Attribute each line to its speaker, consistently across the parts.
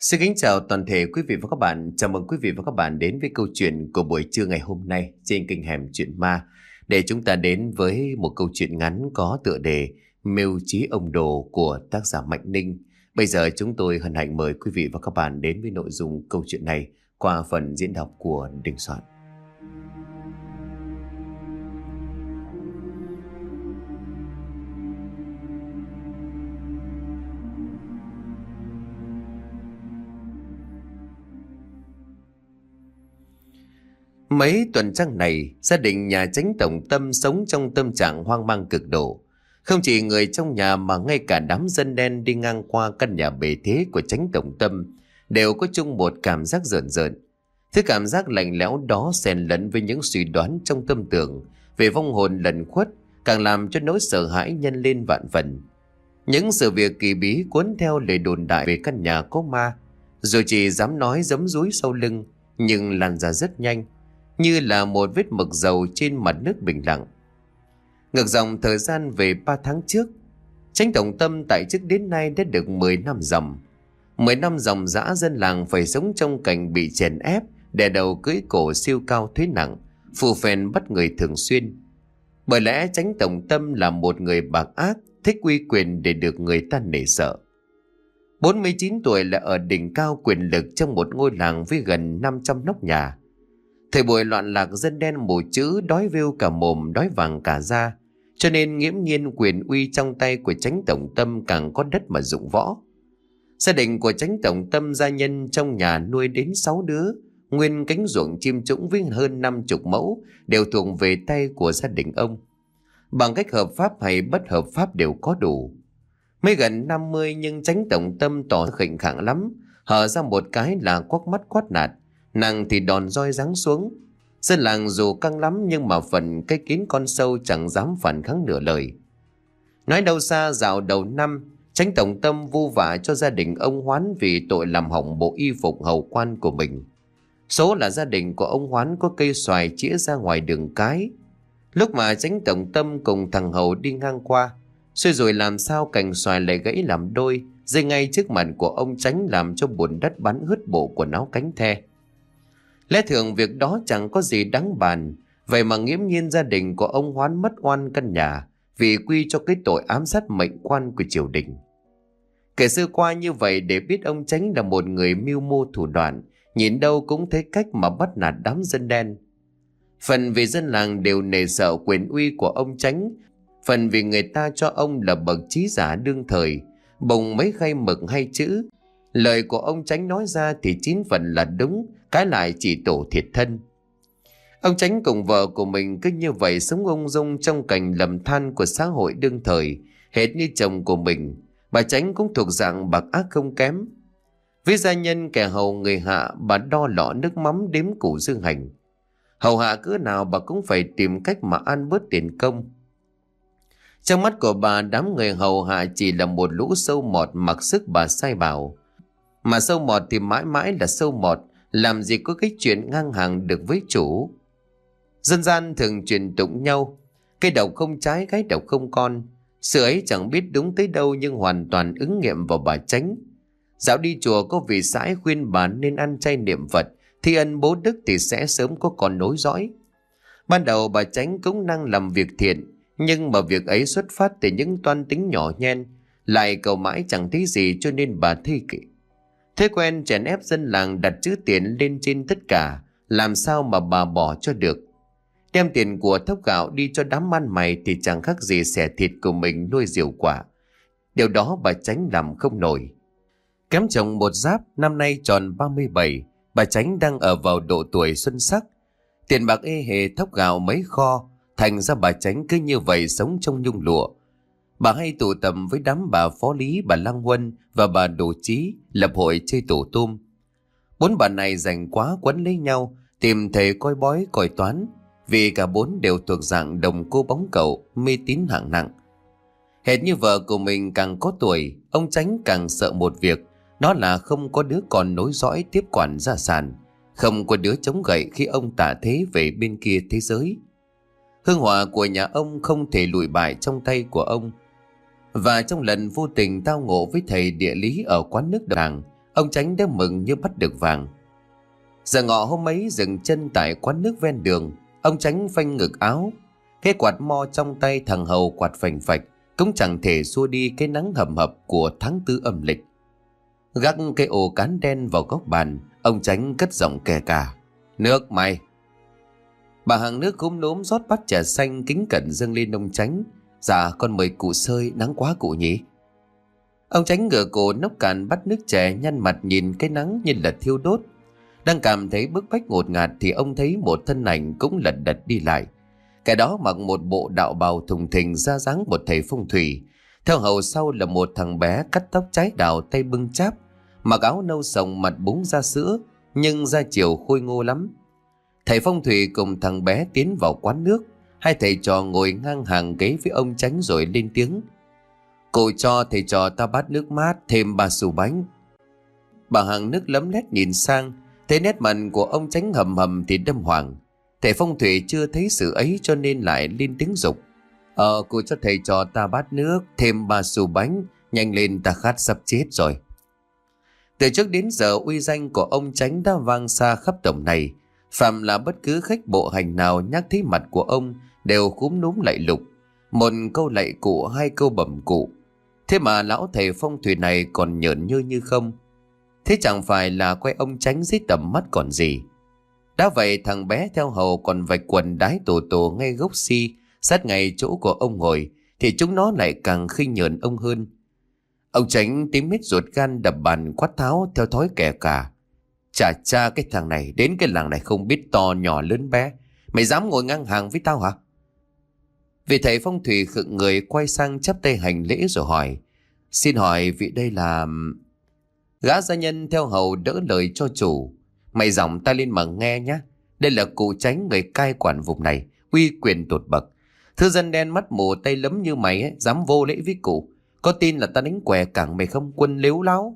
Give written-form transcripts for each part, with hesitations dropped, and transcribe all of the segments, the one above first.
Speaker 1: Xin kính chào toàn thể quý vị và các bạn. Chào mừng quý vị và các bạn đến với câu chuyện của buổi trưa ngày hôm nay trên kênh Hẻm Chuyện Ma, để chúng ta đến với một câu chuyện ngắn có tựa đề Mưu Trí Ông Đồ của tác giả Mạnh Ninh. Bây giờ chúng tôi hân hạnh mời quý vị và các bạn đến với nội dung câu chuyện này qua phần diễn đọc của Đình Soạn. Mấy tuần trăng này, gia đình nhà Chánh Tổng Tâm sống trong tâm trạng hoang mang cực độ. Không chỉ người trong nhà mà ngay cả đám dân đen đi ngang qua căn nhà bề thế của Chánh Tổng Tâm đều có chung một cảm giác rợn rợn. Thứ cảm giác lạnh lẽo đó xen lẫn với những suy đoán trong tâm tưởng về vong hồn lẩn khuất, càng làm cho nỗi sợ hãi nhân lên vạn phần. Những sự việc kỳ bí cuốn theo lời đồn đại về căn nhà có ma, dù chỉ dám nói giấm dúi sau lưng, nhưng lan ra rất nhanh, như là một vết mực dầu trên mặt nước bình lặng. Ngược dòng thời gian về 3 tháng trước, Chánh Tổng Tâm tại chức đến nay đã được 10 năm dòng. 10 năm dòng dã dân làng phải sống trong cảnh bị chèn ép, đè đầu cưỡi cổ siêu cao thuế nặng, phù phèn bắt người thường xuyên. Bởi lẽ Chánh Tổng Tâm là một người bạc ác, thích uy quyền để được người ta nể sợ. 49 tuổi là ở đỉnh cao quyền lực trong một ngôi làng với gần 500 nóc nhà. Thời buổi loạn lạc, dân đen mù chữ, đói vêu cả mồm, đói vàng cả da, cho nên nghiễm nhiên quyền uy trong tay của Chánh Tổng Tâm càng có đất mà dụng võ. Gia đình của Chánh Tổng Tâm gia nhân trong nhà nuôi đến 6 đứa, nguyên cánh ruộng chim trũng với hơn 50 mẫu đều thuộc về tay của gia đình ông. Bằng cách hợp pháp hay bất hợp pháp đều có đủ. Mới gần 50 nhưng Chánh Tổng Tâm tỏ khỉnh khạng lắm, hở ra một cái là quắc mắt quát nạt, nàng thì đòn roi giáng xuống. Dân làng dù căng lắm nhưng mà phần cái kín con sâu chẳng dám phản kháng nửa lời. Nói đâu xa, dạo đầu năm, Chánh Tổng Tâm vu vạ cho gia đình ông Hoán vì tội làm hỏng bộ y phục hầu quan của mình. Số là gia đình của ông Hoán có cây xoài chĩa ra ngoài đường cái. Lúc mà Chánh Tổng Tâm cùng thằng Hầu đi ngang qua, xuôi rồi làm sao cành xoài lại gãy làm đôi, rơi ngay trước mặt của ông Chánh, làm cho bùn đất bắn ướt bộ quần áo cánh the. Lẽ thường việc đó chẳng có gì đáng bàn, vậy mà nghiễm nhiên gia đình của ông Hoán mất oan căn nhà vì quy cho cái tội ám sát mệnh quan của triều đình. Kể xưa qua như vậy để biết ông Chánh là một người mưu mô thủ đoạn, nhìn đâu cũng thấy cách mà bắt nạt đám dân đen. Phần vì dân làng đều nể sợ quyền uy của ông Chánh, phần vì người ta cho ông là bậc trí giả đương thời, bồng mấy khay mực hay chữ. Lời của ông Chánh nói ra thì 9 phần là đúng, cái lại chỉ tổ thiệt thân. Ông Chánh cùng vợ của mình cứ như vậy sống ung dung trong cảnh lầm than của xã hội đương thời, hệt như chồng của mình. Bà Chánh cũng thuộc dạng bạc ác không kém. Với gia nhân kẻ hầu người hạ, bà đo lọ nước mắm đếm củ dương hành. Hầu hạ cỡ nào bà cũng phải tìm cách mà ăn bớt tiền công. Trong mắt của bà, đám người hầu hạ chỉ là một lũ sâu mọt mặc sức bà sai bảo. Mà sâu mọt thì mãi mãi là sâu mọt, làm gì có cái chuyện ngang hàng được với chủ. Dân gian thường truyền tụng nhau, cây độc không trái, gái độc không con. Sự ấy chẳng biết đúng tới đâu nhưng hoàn toàn ứng nghiệm vào bà Chánh. Dạo đi chùa có vị sãi khuyên bà nên ăn chay niệm Phật, thi ân bố đức thì sẽ sớm có con nối dõi. Ban đầu bà Chánh cũng năng làm việc thiện, nhưng mà việc ấy xuất phát từ những toan tính nhỏ nhen, lại cầu mãi chẳng thấy gì cho nên bà thi kỷ. Thế quen chèn ép dân làng đặt chữ tiền lên trên tất cả, làm sao mà bà bỏ cho được. Đem tiền của thóc gạo đi cho đám ăn mày thì chẳng khác gì xẻ thịt của mình nuôi diều quả. Điều đó bà Chánh làm không nổi. Kém chồng một giáp, năm nay tròn 37, bà Chánh đang ở vào độ tuổi xuân sắc. Tiền bạc ê hề, thóc gạo mấy kho, thành ra bà Chánh cứ như vậy sống trong nhung lụa. Bà hay tụ tập với đám bà Phó Lý, bà Lăng Huân và bà Đồ Chí lập hội chơi tổ tôm. 4 bà này rành quá quấn lấy nhau, tìm thầy coi bói coi toán, vì cả 4 đều thuộc dạng đồng cô bóng cậu, mê tín hạng nặng. Hệt như vợ của mình càng có tuổi, ông Chánh càng sợ một việc, đó là không có đứa con nối dõi tiếp quản gia sản, không có đứa chống gậy khi ông tạ thế về bên kia thế giới. Hương hỏa của nhà ông không thể lùi bại trong tay của ông. Và trong lần vô tình tao ngộ với thầy địa lý ở quán nước làng, Ông Chánh đã mừng như bắt được vàng. Giờ ngọ hôm ấy dừng chân tại quán nước ven đường, ông Chánh phanh ngực áo. Cái quạt mo trong tay thằng Hầu quạt phành phạch cũng chẳng thể xua đi cái nắng hầm hập của tháng tư âm lịch. Gác cái ổ cán đen vào góc bàn, ông Chánh cất giọng kè cả: "Nước mày." Bà hàng nước cúm núm rót bát trà xanh kính cẩn dâng lên ông Chánh. "Dạ con mời cụ sơi, nắng quá cụ nhỉ." Ông Chánh ngửa cổ nốc cạn bát nước chè, nhăn mặt nhìn cái nắng như là thiêu đốt. Đang cảm thấy bức bách ngột ngạt thì ông thấy một thân ảnh cũng lật đật đi lại. Cái đó mặc một bộ đạo bào thùng thình, ra dáng một thầy phong thủy. Theo hầu sau là một thằng bé cắt tóc trái đào, tay bưng cháp, mặc áo nâu sồng, mặt búng da sữa nhưng da chiều khôi ngô lắm. Thầy phong thủy cùng thằng bé tiến vào quán nước. Hai thầy trò ngồi ngang hàng ghế với ông Chánh rồi lên tiếng: "Cụ cho thầy trò ta bát nước mát thêm 3 xu bánh." Bà hàng nước lấm lét nhìn sang, thấy nét mặt của ông Chánh hầm hầm thì đâm hoàng. Thầy phong thủy chưa thấy sự ấy cho nên lại lên tiếng dục: Cụ cho thầy trò ta bát nước thêm 3 xu bánh, nhanh lên ta khát sắp chết rồi." Từ trước đến giờ uy danh của ông Chánh đã vang xa khắp tổng này. Phạm là bất cứ khách bộ hành nào nhắc thấy mặt của ông đều cúm núm lạy lục. Một câu lạy cụ, 2 câu bẩm cụ. Thế mà lão thầy phong thủy này còn nhởn nhơ như không. Thế chẳng phải là quay ông Chánh dưới tầm mắt còn gì. Đã vậy thằng bé theo hầu còn vạch quần đái tổ tổ ngay gốc si, sát ngay chỗ của ông ngồi, thì chúng nó lại càng khinh nhờn ông hơn. Ông Chánh tím hết ruột gan, đập bàn quát tháo theo thói kẻ cả: "Chà cha, cái thằng này đến cái làng này không biết to nhỏ lớn bé, mày dám ngồi ngang hàng với tao hả?" Vị thầy phong thủy khựng người, quay sang chắp tay hành lễ rồi hỏi: "Xin hỏi vị đây là..." Gã gia nhân theo hầu đỡ lời cho chủ: "Mày giọng ta lên mà nghe nhá. Đây là cụ Chánh, người cai quản vùng này, uy quyền tột bậc. Thư dân đen mắt mù tay lấm như mày ấy, dám vô lễ với cụ, có tin là ta đánh què cẳng mày không, quân lếu láo?"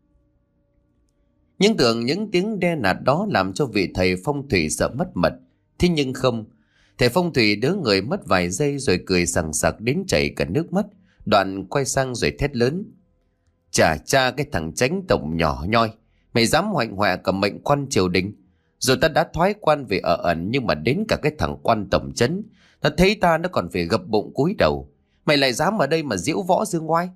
Speaker 1: Nhưng tưởng những tiếng đe nạt đó làm cho vị thầy phong thủy sợ mất mật. Thế nhưng không. Thầy phong thủy đỡ người mất vài giây rồi cười sằng sặc đến chảy cả nước mắt, đoạn quay sang rồi thét lớn: "Chà cha, cái thằng Chánh tổng nhỏ nhoi, mày dám hoạnh hoẹ cả mệnh quan triều đình. Rồi ta đã thoái quan về ở ẩn, nhưng mà đến cả cái thằng quan tổng trấn, nó thấy ta nó còn phải gập bụng cúi đầu. Mày lại dám ở đây mà diễu võ dương oai."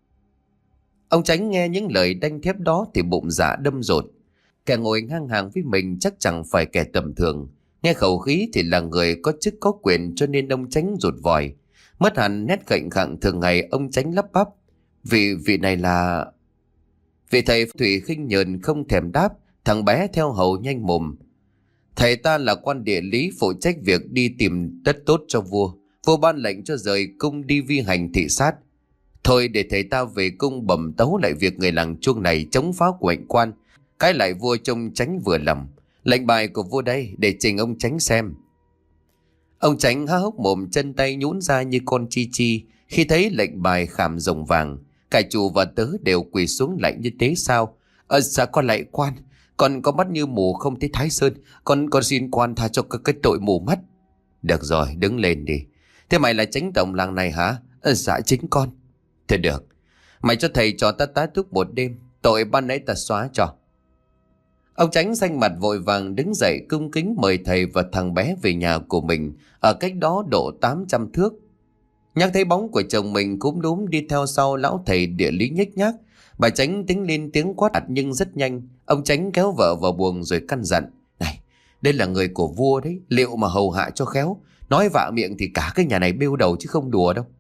Speaker 1: Ông Chánh nghe những lời đanh thép đó thì bụng dạ đâm dột. Kẻ ngồi ngang hàng với mình chắc chẳng phải kẻ tầm thường. Nghe khẩu khí thì là người có chức có quyền, cho nên ông Chánh rụt vòi. Mất hẳn nét khệnh khạng thường ngày, ông Chánh lắp bắp: Vị này là..." Vị thầy thủy khinh nhờn không thèm đáp. Thằng bé theo hầu nhanh mồm: "Thầy ta là quan địa lý, phụ trách việc đi tìm đất tốt cho vua. Vua ban lệnh cho rời cung đi vi hành thị sát. Thôi để thầy ta về cung bẩm tấu lại việc người làng chuông này chống phá của hệnh quan, cái lại vua trông Chánh vừa lòng. Lệnh bài của vua đây, để trình ông Chánh xem." Ông Chánh há hốc mồm, chân tay nhũn ra như con chi chi khi thấy lệnh bài khảm rồng vàng. Cả chủ và tớ đều quỳ xuống lạy như thế sao. Dạ con lạy quan, con có mắt như mù không thấy Thái Sơn, con xin quan tha cho cái tội mù mắt." "Được rồi, đứng lên đi. Thế mày là Chánh tổng làng này hả?" Dạ chính con." "Thế được, mày cho thầy cho ta tá túc 1 đêm, tội ban nãy ta xóa cho." Ông Chánh xanh mặt vội vàng đứng dậy cung kính mời thầy và thằng bé về nhà của mình, ở cách đó độ 800 thước. Nhắc thấy bóng của chồng mình cúm núm đi theo sau lão thầy địa lý nhếch nhác, bà Chánh tính lên tiếng quát ạt nhưng rất nhanh. Ông Chánh kéo vợ vào buồng rồi căn dặn: "Này, đây là người của vua đấy, liệu mà hầu hạ cho khéo, nói vạ miệng thì cả cái nhà này bêu đầu chứ không đùa đâu."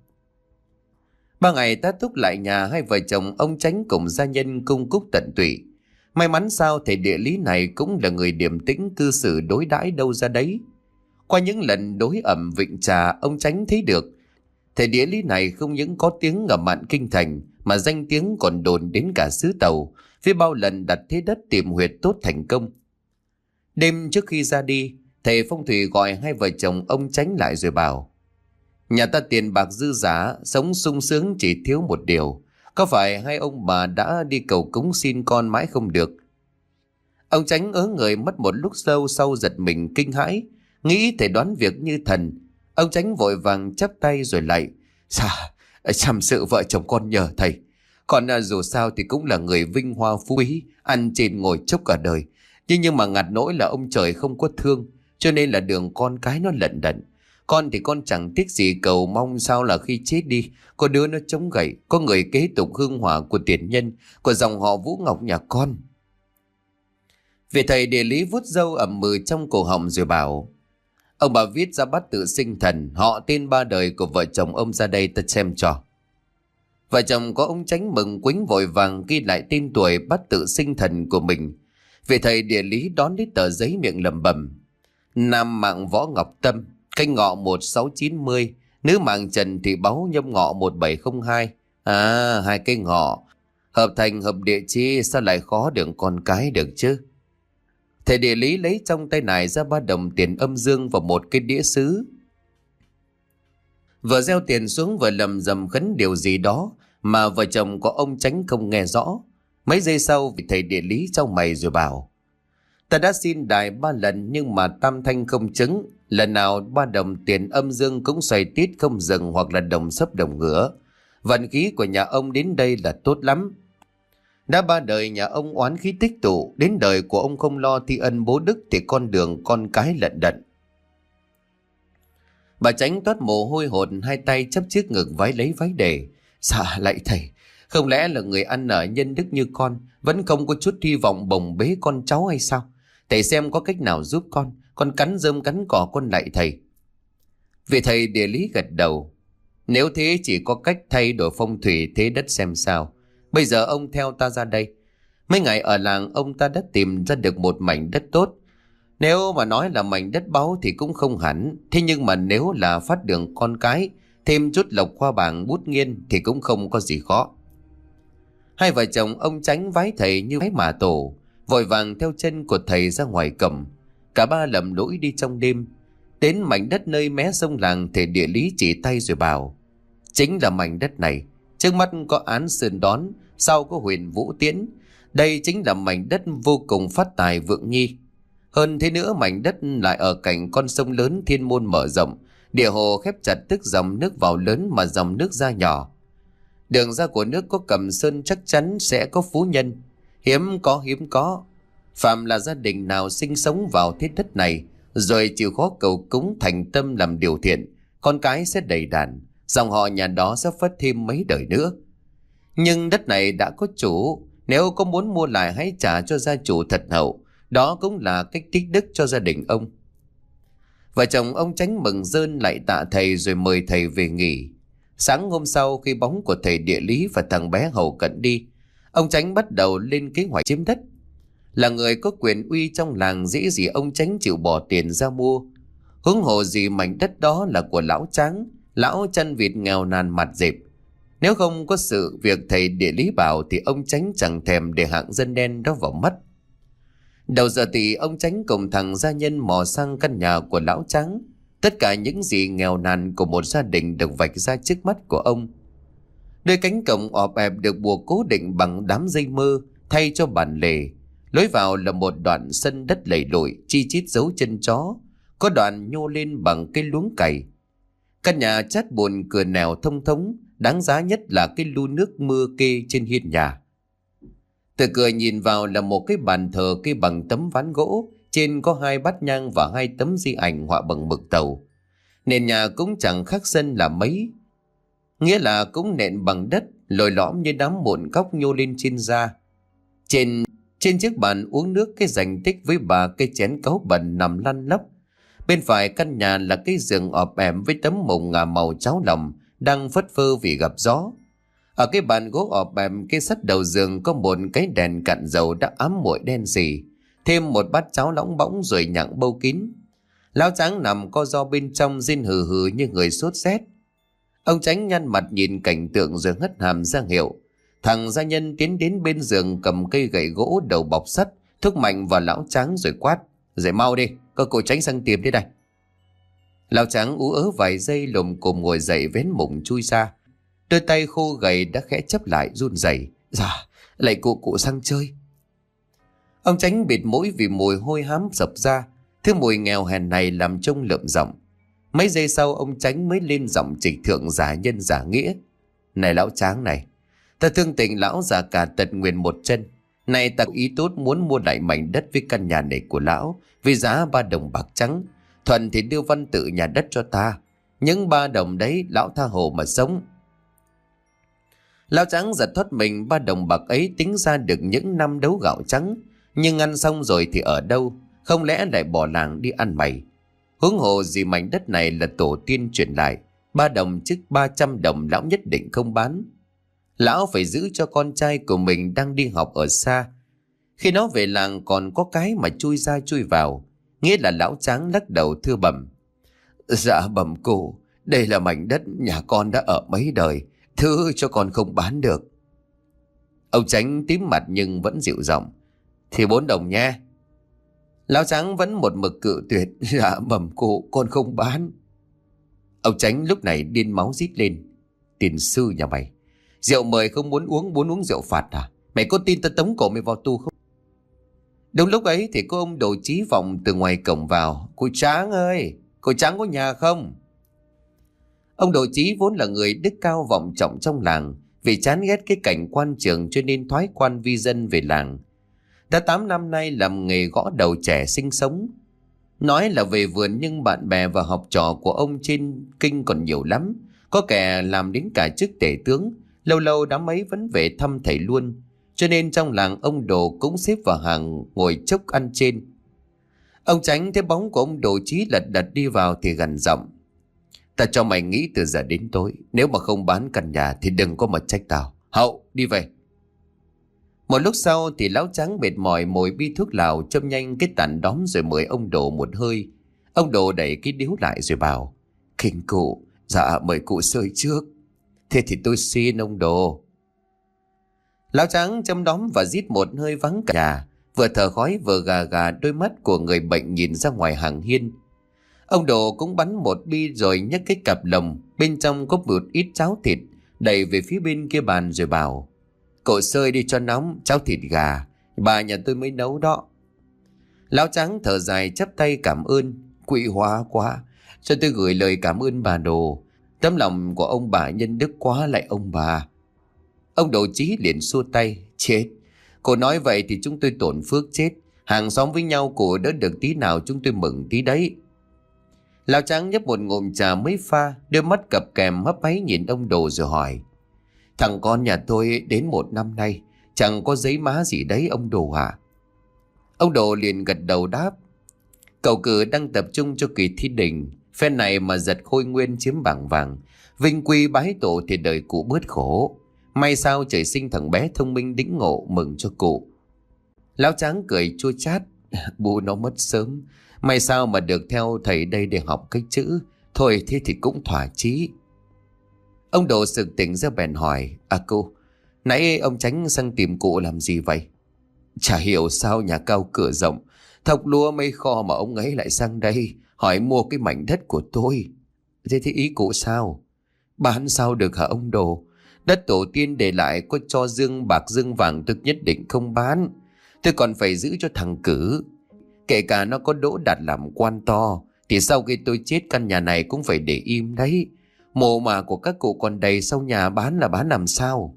Speaker 1: 3 ngày tá túc lại nhà, hai vợ chồng ông Chánh cùng gia nhân cung cúc tận tụy. May mắn sao thầy địa lý này cũng là người điềm tĩnh, cư xử đối đãi đâu ra đấy. Qua những lần đối ẩm vịnh trà, ông Chánh thấy được thầy địa lý này không những có tiếng ở mạn kinh thành, mà danh tiếng còn đồn đến cả xứ Tàu, với bao lần đặt thế đất tìm huyệt tốt thành công. Đêm trước khi ra đi, thầy phong thủy gọi hai vợ chồng ông Chánh lại rồi bảo: "Nhà ta tiền bạc dư dả, sống sung sướng, chỉ thiếu một điều. Có phải hai ông bà đã đi cầu cúng xin con mãi không được?" Ông Chánh ớ người mất một lúc lâu, sau giật mình kinh hãi, nghĩ thầy đoán việc như thần. Ông Chánh vội vàng chắp tay rồi lạy: "Dạ, chăm sự vợ chồng con nhờ thầy. Còn dù sao thì cũng là người vinh hoa phú quý, ăn trên ngồi chốc cả đời. Nhưng mà ngặt nỗi là ông trời không có thương, cho nên là đường con cái nó lận đận. Con thì con chẳng tiếc gì, cầu mong sao là khi chết đi, có đứa nó chống gậy, có người kế tục hương hỏa của tiền nhân, của dòng họ Vũ Ngọc nhà con. Vị thầy địa lý vuốt râu ẩm mừ trong cổ họng rồi bảo: ông bà viết ra bát tự sinh thần, họ tên ba đời của vợ chồng ông ra đây ta xem cho. Vợ chồng có ông Chánh mừng quính vội vàng ghi lại tên tuổi bát tự sinh thần của mình. Vị thầy địa lý đón lấy tờ giấy miệng lẩm bẩm: nam mạng Võ Ngọc Tâm, canh ngọ 1690, nữ mạng Trần Thị Báu nhâm ngọ 1702. À, hai cái ngọ hợp thành hợp địa chi, sao lại khó được con cái được chứ? Thầy địa lý lấy trong tay này ra 3 đồng tiền âm dương và một cái đĩa sứ. Vừa gieo tiền xuống vừa lầm rầm khấn điều gì đó mà vợ chồng có ông Chánh không nghe rõ. Mấy giây sau vị thầy địa lý trong mày rồi bảo: ta đã xin đài 3 lần nhưng mà tam thanh không chứng. Lần nào 3 đồng tiền âm dương cũng xoay tít không dừng, hoặc là đồng sấp đồng ngửa. Vận khí của nhà ông đến đây là tốt lắm. Đã 3 đời nhà ông oán khí tích tụ, đến đời của ông không lo thi ân bố đức thì con đường con cái lận đận. Bà Chánh toát mồ hôi hột, hai tay chắp chiếc ngực vái lấy vái để: dạ lạy thầy, không lẽ là người ăn ở nhân đức như con vẫn không có chút hy vọng bồng bế con cháu hay sao? Thầy xem có cách nào giúp con cắn rơm cắn cỏ con lạy thầy. Vị thầy địa lý gật đầu: nếu thế chỉ có cách thay đổi phong thủy thế đất xem sao. Bây giờ ông theo ta ra đây. Mấy ngày ở làng ông ta đã tìm ra được một mảnh đất tốt. Nếu mà nói là mảnh đất báu thì cũng không hẳn. Thế nhưng mà nếu là phát đường con cái, thêm chút lộc khoa bảng bút nghiên thì cũng không có gì khó. Hai vợ chồng ông Chánh vái thầy như vái mả tổ, vội vàng theo chân của thầy ra ngoài cổng. Cả ba lầm lũi đi trong đêm. Đến mảnh đất nơi mé sông làng, thầy địa lý chỉ tay rồi bảo: chính là mảnh đất này. Trước mắt có án Sơn Đón, sau có huyền Vũ Tiễn. Đây chính là mảnh đất vô cùng phát tài vượng nhi. Hơn thế nữa, mảnh đất lại ở cạnh con sông lớn Thiên Môn mở rộng, địa hồ khép chặt, tức dòng nước vào lớn mà dòng nước ra nhỏ. Đường ra của nước có Cầm Sơn chắc chắn sẽ có phú nhân. Hiếm có. Phạm là gia đình nào sinh sống vào thế đất này, rồi chịu khó cầu cúng thành tâm làm điều thiện, con cái sẽ đầy đàn, dòng họ nhà đó sẽ phất thêm mấy đời nữa. Nhưng đất này đã có chủ, nếu có muốn mua lại hãy trả cho gia chủ thật hậu. Đó cũng là cách tích đức cho gia đình ông. Vợ chồng ông Chánh mừng rơn lại tạ thầy rồi mời thầy về nghỉ. Sáng hôm sau, khi bóng của thầy địa lý và thằng bé hầu cận đi, ông Chánh bắt đầu lên kế hoạch chiếm đất. Là người có quyền uy trong làng, dễ gì ông Chánh chịu bỏ tiền ra mua. Huống hồ gì mảnh đất đó là của lão Tráng, lão chăn vịt nghèo nàn mặt dẹp. Nếu không có sự việc thầy địa lý bảo thì ông Chánh chẳng thèm để hạng dân đen đó vào mắt. Đầu giờ thì ông Chánh cùng thằng gia nhân mò sang căn nhà của lão Tráng. Tất cả những gì nghèo nàn của một gia đình được vạch ra trước mắt của ông. Đôi cánh cổng ọp ẹp được buộc cố định bằng đám dây mơ thay cho bản lề. Lối vào là một đoạn sân đất lầy lội, chi chít dấu chân chó, có đoạn nhô lên bằng cây luống cày. Căn nhà chát bùn cửa nẻo thông thống, đáng giá nhất là cái lu nước mưa kê trên hiên nhà. Từ cửa nhìn vào là một cái bàn thờ kê bằng tấm ván gỗ, trên có 2 bát nhang và 2 tấm di ảnh họa bằng mực tàu. Nền nhà cũng chẳng khác sân là mấy, nghĩa là cũng nện bằng đất, lồi lõm như đám mụn cóc nhô lên trên da. Trên chiếc bàn uống nước, cái rành tích với 3 cái chén cáu bẩn nằm lăn lóc. Bên phải căn nhà là cái giường ọp ẻm với tấm mùng ngà màu cháo lòng đang phất phơ vì gặp gió. Ở cái bàn gỗ ọp ẻm, cái sắt đầu giường có một cái đèn cạn dầu đã ám muội đen sì, thêm một bát cháo lóng bõng rồi nhặng bâu kín. Lão Tráng nằm co ro bên trong, rên hừ hừ như người sốt rét. Ông Chánh nhăn mặt nhìn cảnh tượng rồi hất hàm ra hiệu. Thằng gia nhân tiến đến bên giường, cầm cây gậy gỗ đầu bọc sắt, thúc mạnh vào lão Tráng rồi quát: dậy mau đi, có cô Chánh sang tìm thế này. Lão Tráng ú ớ vài giây lồm cồm ngồi dậy, vén mùng chui ra. Đôi tay khô gầy đã khẽ chấp lại run rẩy. Dạ, lại cụ sang chơi. Ông Chánh bịt mũi vì mùi hôi hám sập ra. Thứ mùi nghèo hèn này làm trông lợm giọng. Mấy giây sau ông Chánh mới lên giọng trịch thượng giả nhân giả nghĩa: này lão Tráng này, Ta thương tình lão già cả tật nguyền một chân. Này ta có ý tốt muốn mua lại mảnh đất với căn nhà này của lão với giá 3 đồng bạc trắng. Thuận thì đưa văn tự nhà đất cho ta. Những 3 đồng đấy lão tha hồ mà sống. Lão trắng giật thoát mình, 3 đồng bạc ấy tính ra được những năm đấu gạo trắng. Nhưng ăn xong rồi thì ở đâu? Không lẽ lại bỏ làng đi ăn mày? Huống hồ gì mảnh đất này là tổ tiên truyền lại. 3 đồng chứ 300 đồng lão nhất định không bán. Lão phải giữ cho con trai của mình đang đi học ở xa. Khi nó về làng còn có cái mà chui ra chui vào. Nghĩa là lão tráng lắc đầu thưa bẩm. Dạ bẩm cô, đây là mảnh đất nhà con đã ở mấy đời, thứ cho con không bán được. Ông Chánh tím mặt nhưng vẫn dịu giọng. Thì 4 đồng nha. Lão tráng vẫn một mực cự tuyệt. Dạ bẩm cô, con không bán. Ông Chánh lúc này điên máu rít lên. Tiền sư nhà mày, rượu mời không muốn uống rượu phạt à? Mày có tin ta tống cổ mày vào tù không? Đúng lúc ấy thì có ông Đồ Chí vọng từ ngoài cổng vào. Cô Tráng ơi, cô Tráng có nhà không? Ông Đồ Chí vốn là người đức cao vọng trọng trong làng. Vì chán ghét cái cảnh quan trường cho nên thoái quan vi dân về làng. Đã 8 năm nay làm nghề gõ đầu trẻ sinh sống. Nói là về vườn nhưng bạn bè và học trò của ông trên kinh còn nhiều lắm. Có kẻ làm đến cả chức tể tướng. Lâu lâu đám ấy vẫn về thăm thầy luôn. Cho nên trong làng ông Đồ cũng xếp vào hàng ngồi chốc ăn trên. Ông Chánh thấy bóng của ông Đồ Chí lật đật đi vào thì gằn giọng. Ta cho mày nghĩ từ giờ đến tối, nếu mà không bán căn nhà thì đừng có mà trách tao. Hậu, đi về. Một lúc sau thì lão Tráng mệt mỏi mồi bi thuốc lào châm nhanh cái tàn đóm rồi mời ông Đồ một hơi. Ông Đồ đẩy cái điếu lại rồi bảo. Khinh cụ, dạ mời cụ sơi trước. Thế thì tôi xin ông Đồ. Lão Tráng châm đóm và rít một hơi vắng cả nhà. Vừa thở khói vừa gà gà đôi mắt của người bệnh nhìn ra ngoài hàng hiên. Ông Đồ cũng bắn một bi rồi nhấc cái cặp lồng. Bên trong có một ít cháo thịt. Đẩy về phía bên kia bàn rồi bảo. Cậu sơi đi cho nóng, cháo thịt gà. Bà nhà tôi mới nấu đó. Lão Tráng thở dài chắp tay cảm ơn. Quý hóa quá. Cho tôi gửi lời cảm ơn bà Đồ. Tấm lòng của ông bà nhân đức quá lại ông bà. Ông Đồ Chí liền xua tay. Chết. Cô nói vậy thì chúng tôi tổn phước chết. Hàng xóm với nhau cô đỡ được tí nào chúng tôi mừng tí đấy. Lão Tráng nhấp một ngụm trà mới pha. Đôi mắt cặp kèm hấp háy nhìn ông Đồ rồi hỏi. Thằng con nhà tôi đến 1 năm nay. Chẳng có giấy má gì đấy ông Đồ à? Ông Đồ liền gật đầu đáp. Cậu cử đang tập trung cho kỳ thi đình. Phen này mà giật khôi nguyên chiếm bảng vàng. Vinh quy bái tổ thì đời cụ bớt khổ. May sao trời sinh thằng bé thông minh đĩnh ngộ mừng cho cụ. Lão Tráng cười chua chát. Bố nó mất sớm. May sao mà được theo thầy đây để học cách chữ. Thôi thế thì cũng thỏa chí. Ông Đồ sực tỉnh ra bèn hỏi. À cô, nãy ông Chánh sang tìm cụ làm gì vậy? Chả hiểu sao nhà cao cửa rộng, thọc lúa mấy kho mà ông ấy lại sang đây hỏi mua cái mảnh đất của tôi. Thế thì ý cụ sao? Bán sao được hả ông Đồ? Đất tổ tiên để lại có cho dương bạc dương vàng tôi nhất định không bán. Tôi còn phải giữ cho thằng Cử. Kể cả nó có đỗ đạt làm quan to thì sau khi tôi chết căn nhà này cũng phải để im đấy. Mộ mà của các cụ còn đầy, sau nhà bán là bán làm sao?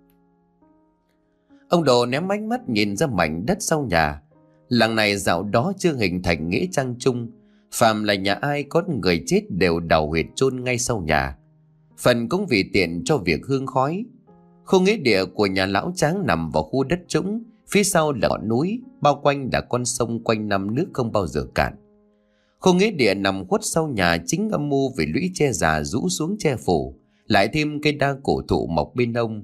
Speaker 1: Ông Đồ ném ánh mắt nhìn ra mảnh đất sau nhà. Làng này dạo đó chưa hình thành nghĩa trang chung. Phàm là nhà ai có người chết đều đào huyệt chôn ngay sau nhà. Phần cũng vì tiện cho việc hương khói. Khu nghĩa địa của nhà lão Tráng nằm vào khu đất trũng. Phía sau là ngọn núi, bao quanh là con sông quanh năm nước không bao giờ cạn. Khu nghĩa địa nằm khuất sau nhà chính âm mưu về lũy tre già rũ xuống che phủ, lại thêm cây đa cổ thụ mọc bên ông.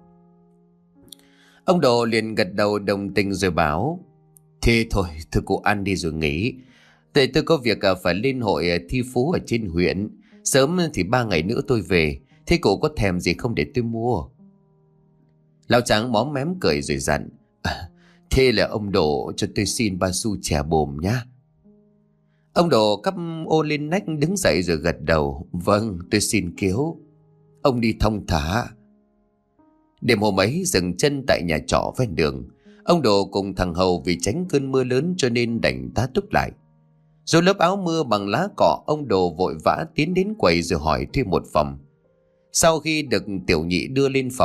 Speaker 1: Ông Đồ liền gật đầu đồng tình rồi bảo. Thế thôi, thưa cụ ăn đi rồi nghỉ. Tại tôi có việc phải lên hội thi phú ở trên huyện. Sớm thì 3 ngày nữa tôi về. Thế cụ có thèm gì không để tôi mua? Lão Tráng móm mém cười rồi dặn. Thế là ông Đồ cho tôi xin 3 xu chè bồm nhá. Ông Đồ cắp ô lên nách đứng dậy rồi gật đầu. Vâng, tôi xin kiếu. Ông đi thong thả. Đêm hôm ấy dừng chân tại nhà trọ ven đường. Ông Đồ cùng thằng Hầu vì tránh cơn mưa lớn cho nên đành tá túc lại. Rồi lớp áo mưa bằng lá cọ, ông Đồ vội vã tiến đến quầy rồi hỏi thuê một phòng. Sau khi được tiểu nhị đưa lên phòng,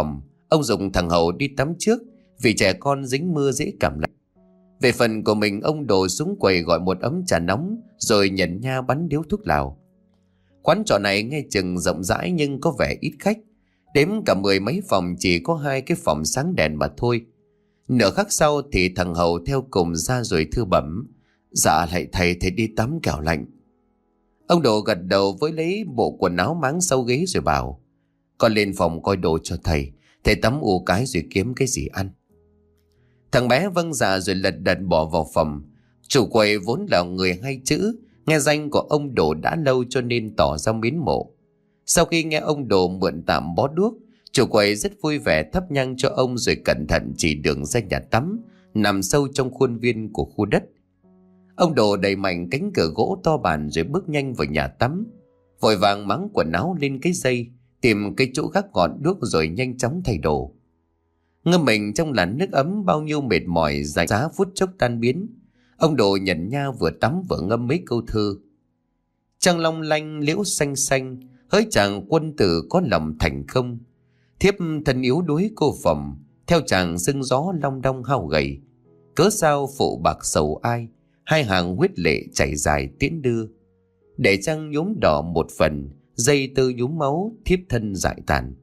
Speaker 1: Ông dùng thằng Hậu đi tắm trước, vì trẻ con dính mưa dễ cảm lạnh. Về phần của mình, ông Đồ xuống quầy gọi một ấm trà nóng, rồi nhận nha bắn điếu thuốc lào. Quán trọ này nghe chừng rộng rãi nhưng có vẻ ít khách. Đếm cả 10 mấy phòng chỉ có 2 cái phòng sáng đèn mà thôi. Nửa khắc sau thì thằng Hậu theo cùng ra rồi thưa bẩm: "Dạ lạy thầy đi tắm kẻo lạnh." Ông Đồ gật đầu với lấy bộ quần áo máng sau ghế rồi bảo: "Con lên phòng coi đồ cho thầy tắm ù cái rồi kiếm cái gì ăn." Thằng bé vâng dạ rồi lật đật bỏ vào phòng. Chủ quầy vốn là người hay chữ, nghe danh của ông Đồ đã lâu cho nên tỏ ra mến mộ. Sau khi nghe ông Đồ mượn tạm bó đuốc, chủ quầy rất vui vẻ thắp nhang cho ông rồi cẩn thận chỉ đường ra nhà tắm nằm sâu trong khuôn viên của khu đất. Ông Đồ đẩy mạnh cánh cửa gỗ to bản rồi bước nhanh vào nhà tắm, vội vàng mắng quần áo lên cái dây, tìm cái chỗ gác ngọn đuốc rồi nhanh chóng thay đồ. Ngâm mình trong làn nước ấm, bao nhiêu mệt mỏi rảnh giá phút chốc tan biến. Ông Đồ nhận nha vừa tắm vừa ngâm mấy câu thơ: "Trăng long lanh liễu xanh xanh, hỡi chàng quân tử có lòng thành không. Thiếp thân yếu đuối cô phòng, theo chàng sưng gió long đong hao gầy. Cớ sao phụ bạc sầu ai, hai hàng huyết lệ chảy dài tiễn đưa. Để trăng nhuốm đỏ một phần, dây tơ nhuốm máu, thiếp thân dại tàn."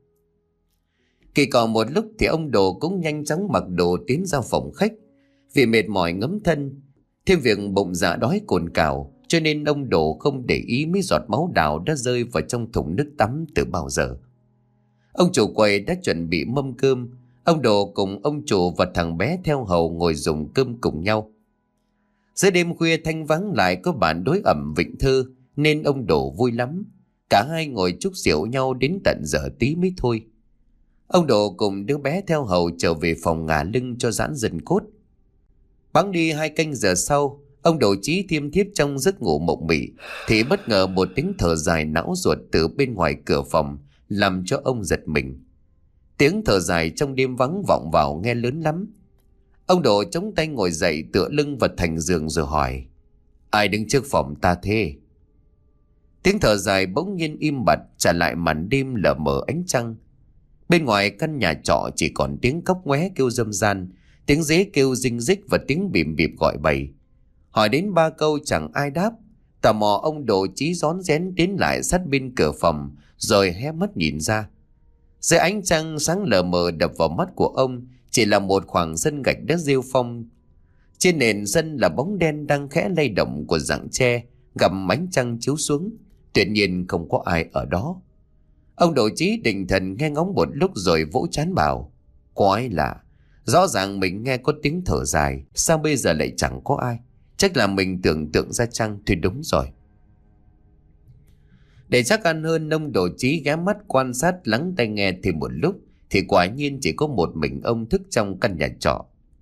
Speaker 1: Kỳ cọ một lúc thì ông Đồ cũng nhanh chóng mặc đồ tiến ra phòng khách. Vì mệt mỏi ngấm thân, thêm việc bụng dạ đói cồn cào, cho nên ông Đồ không để ý mấy giọt máu đào đã rơi vào trong thùng nước tắm từ bao giờ. Ông chủ quầy đã chuẩn bị mâm cơm. Ông Đồ cùng ông chủ và thằng bé theo hầu ngồi dùng cơm cùng nhau. Giữa đêm khuya thanh vắng lại có bản đối ẩm vịnh thơ, nên ông Đồ vui lắm. Cả hai ngồi chúc rượu nhau đến tận giờ tí mới thôi. Ông Đồ cùng đứa bé theo hầu trở về phòng ngả lưng cho giãn dần cốt. Bẵng đi 2 canh giờ sau, ông Đồ Chí thiêm thiếp trong giấc ngủ mộng mị thì bất ngờ một tiếng thở dài não ruột từ bên ngoài cửa phòng làm cho ông giật mình. Tiếng thở dài trong đêm vắng vọng vào nghe lớn lắm. Ông Đồ chống tay ngồi dậy, tựa lưng vào thành giường rồi hỏi: "Ai đứng trước phòng ta thế?" Tiếng thở dài bỗng nhiên im bặt, trả lại màn đêm lờ mờ ánh trăng. Bên ngoài căn nhà trọ chỉ còn tiếng cóc ngoé kêu râm ran, tiếng dế kêu rinh rích và tiếng bìm bịp gọi bầy. Hỏi đến 3 câu chẳng ai đáp. Tò mò ông Đồ Chí rón rén tiến lại sát bên cửa phòng rồi hé mắt nhìn ra. Dưới ánh trăng sáng lờ mờ đập vào mắt của ông chỉ là một khoảng sân gạch đất rêu phong. Trên nền sân là bóng đen đang khẽ lay động của rặng tre gặp ánh trăng chiếu xuống. Tuyệt nhiên không có ai ở đó. Ông Đồ Chí định thần nghe ngóng một lúc rồi vỗ trán bảo: "Quái lạ, rõ ràng mình nghe có tiếng thở dài, sao bây giờ lại chẳng có ai? Chắc là mình tưởng tượng ra chăng?" Thì đúng rồi. Để chắc ăn hơn, ông Đồ Chí ghé mắt quan sát lắng tai nghe thêm một lúc thì quả nhiên chỉ có một mình ông thức trong căn nhà trọ.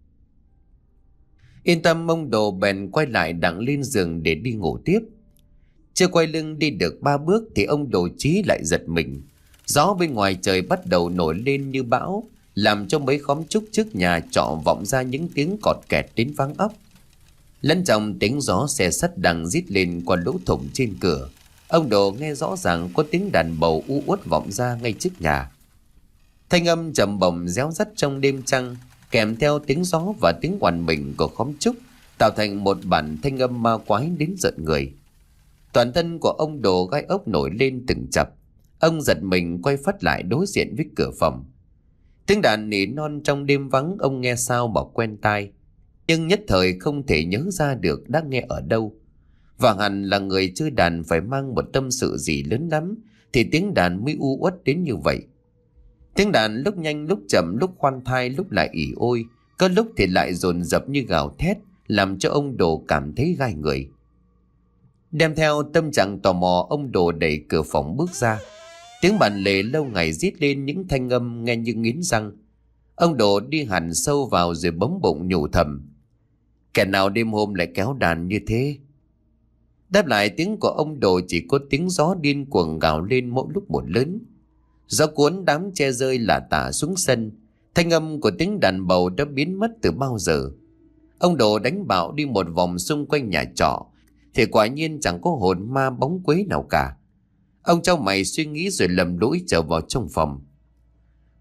Speaker 1: Yên tâm, ông Đồ bèn quay lại đặng lên giường để đi ngủ tiếp. Chưa quay lưng đi được 3 bước thì ông Đồ Chí lại giật mình. Gió bên ngoài trời bắt đầu nổi lên như bão, làm cho mấy khóm trúc trước nhà trọ vọng ra những tiếng cọt kẹt đến váng óc. Lẫn trong tiếng gió xe sắt đang rít lên qua lỗ thủng trên cửa, ông Đồ nghe rõ ràng có tiếng đàn bầu u uất vọng ra ngay trước nhà. Thanh âm trầm bổng réo rắt trong đêm trăng, kèm theo tiếng gió và tiếng oằn mình của khóm trúc, tạo thành một bản thanh âm ma quái đến giận người. Toàn thân của ông Đồ gai ốc nổi lên từng chập. Ông giật mình quay phát lại đối diện với cửa phòng. Tiếng đàn nỉ non trong đêm vắng ông nghe sao mà quen tai, nhưng nhất thời không thể nhớ ra được đã nghe ở đâu. Và hẳn là người chơi đàn phải mang một tâm sự gì lớn lắm thì tiếng đàn mới u uất đến như vậy. Tiếng đàn lúc nhanh lúc chậm, lúc khoan thai lúc lại ỉ ôi, có lúc thì lại dồn dập như gào thét, làm cho ông Đồ cảm thấy gai người. Đem theo tâm trạng tò mò, ông Đồ đẩy cửa phòng bước ra. Tiếng bản lề lâu ngày rít lên những thanh âm nghe như nghiến răng. Ông Đồ đi hẳn sâu vào rồi bấm bụng nhủ thầm: "Kẻ nào đêm hôm lại kéo đàn như thế?" Đáp lại tiếng của ông Đồ chỉ có tiếng gió điên cuồng gào lên mỗi lúc một lớn. Gió cuốn đám tre rơi lả tả xuống sân. Thanh âm của tiếng đàn bầu đã biến mất từ bao giờ. Ông Đồ đánh bạo đi một vòng xung quanh nhà trọ thì quả nhiên chẳng có hồn ma bóng quế nào cả. Ông chau mày suy nghĩ rồi lầm lũi trở vào trong phòng.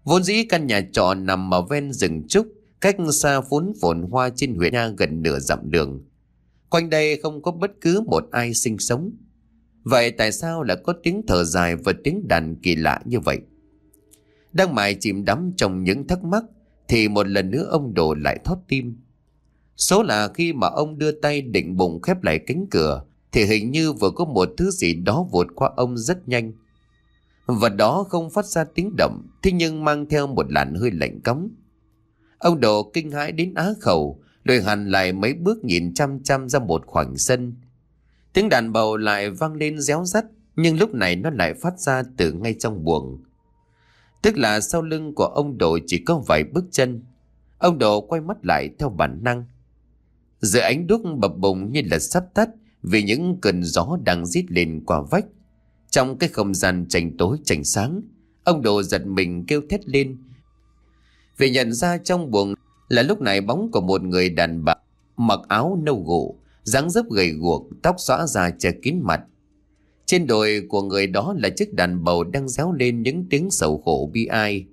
Speaker 1: Vốn dĩ căn nhà trọ nằm ở ven rừng trúc, cách xa phốn phồn hoa trên huyện Nha gần nửa dặm đường. Quanh đây không có bất cứ một ai sinh sống. Vậy tại sao lại có tiếng thở dài và tiếng đàn kỳ lạ như vậy? Đang mải chìm đắm trong những thắc mắc thì một lần nữa ông Đồ lại thót tim. Số là khi mà ông đưa tay định bụng khép lại cánh cửa thì hình như vừa có một thứ gì đó vụt qua ông rất nhanh. Vật đó không phát ra tiếng động, thế nhưng mang theo một làn hơi lạnh cóng. Ông Đồ kinh hãi đến á khẩu, lùi hẳn lại mấy bước nhìn chăm chăm ra một khoảng sân. Tiếng đàn bầu lại vang lên réo rắt, nhưng lúc này nó lại phát ra từ ngay trong buồng. Tức là sau lưng của ông Đồ chỉ có vài bước chân. Ông Đồ quay mắt lại theo bản năng. Giữa ánh đuốc bập bùng như là sắp tắt vì những cơn gió đang rít lên qua vách. Trong cái không gian chành tối chành sáng, ông Đồ giật mình kêu thét lên. Vì nhận ra trong buồng là lúc này bóng của một người đàn bà mặc áo nâu gỗ, dáng dấp gầy guộc, tóc xõa ra che kín mặt. Trên đồi của người đó là chiếc đàn bầu đang réo lên những tiếng sầu khổ bi ai.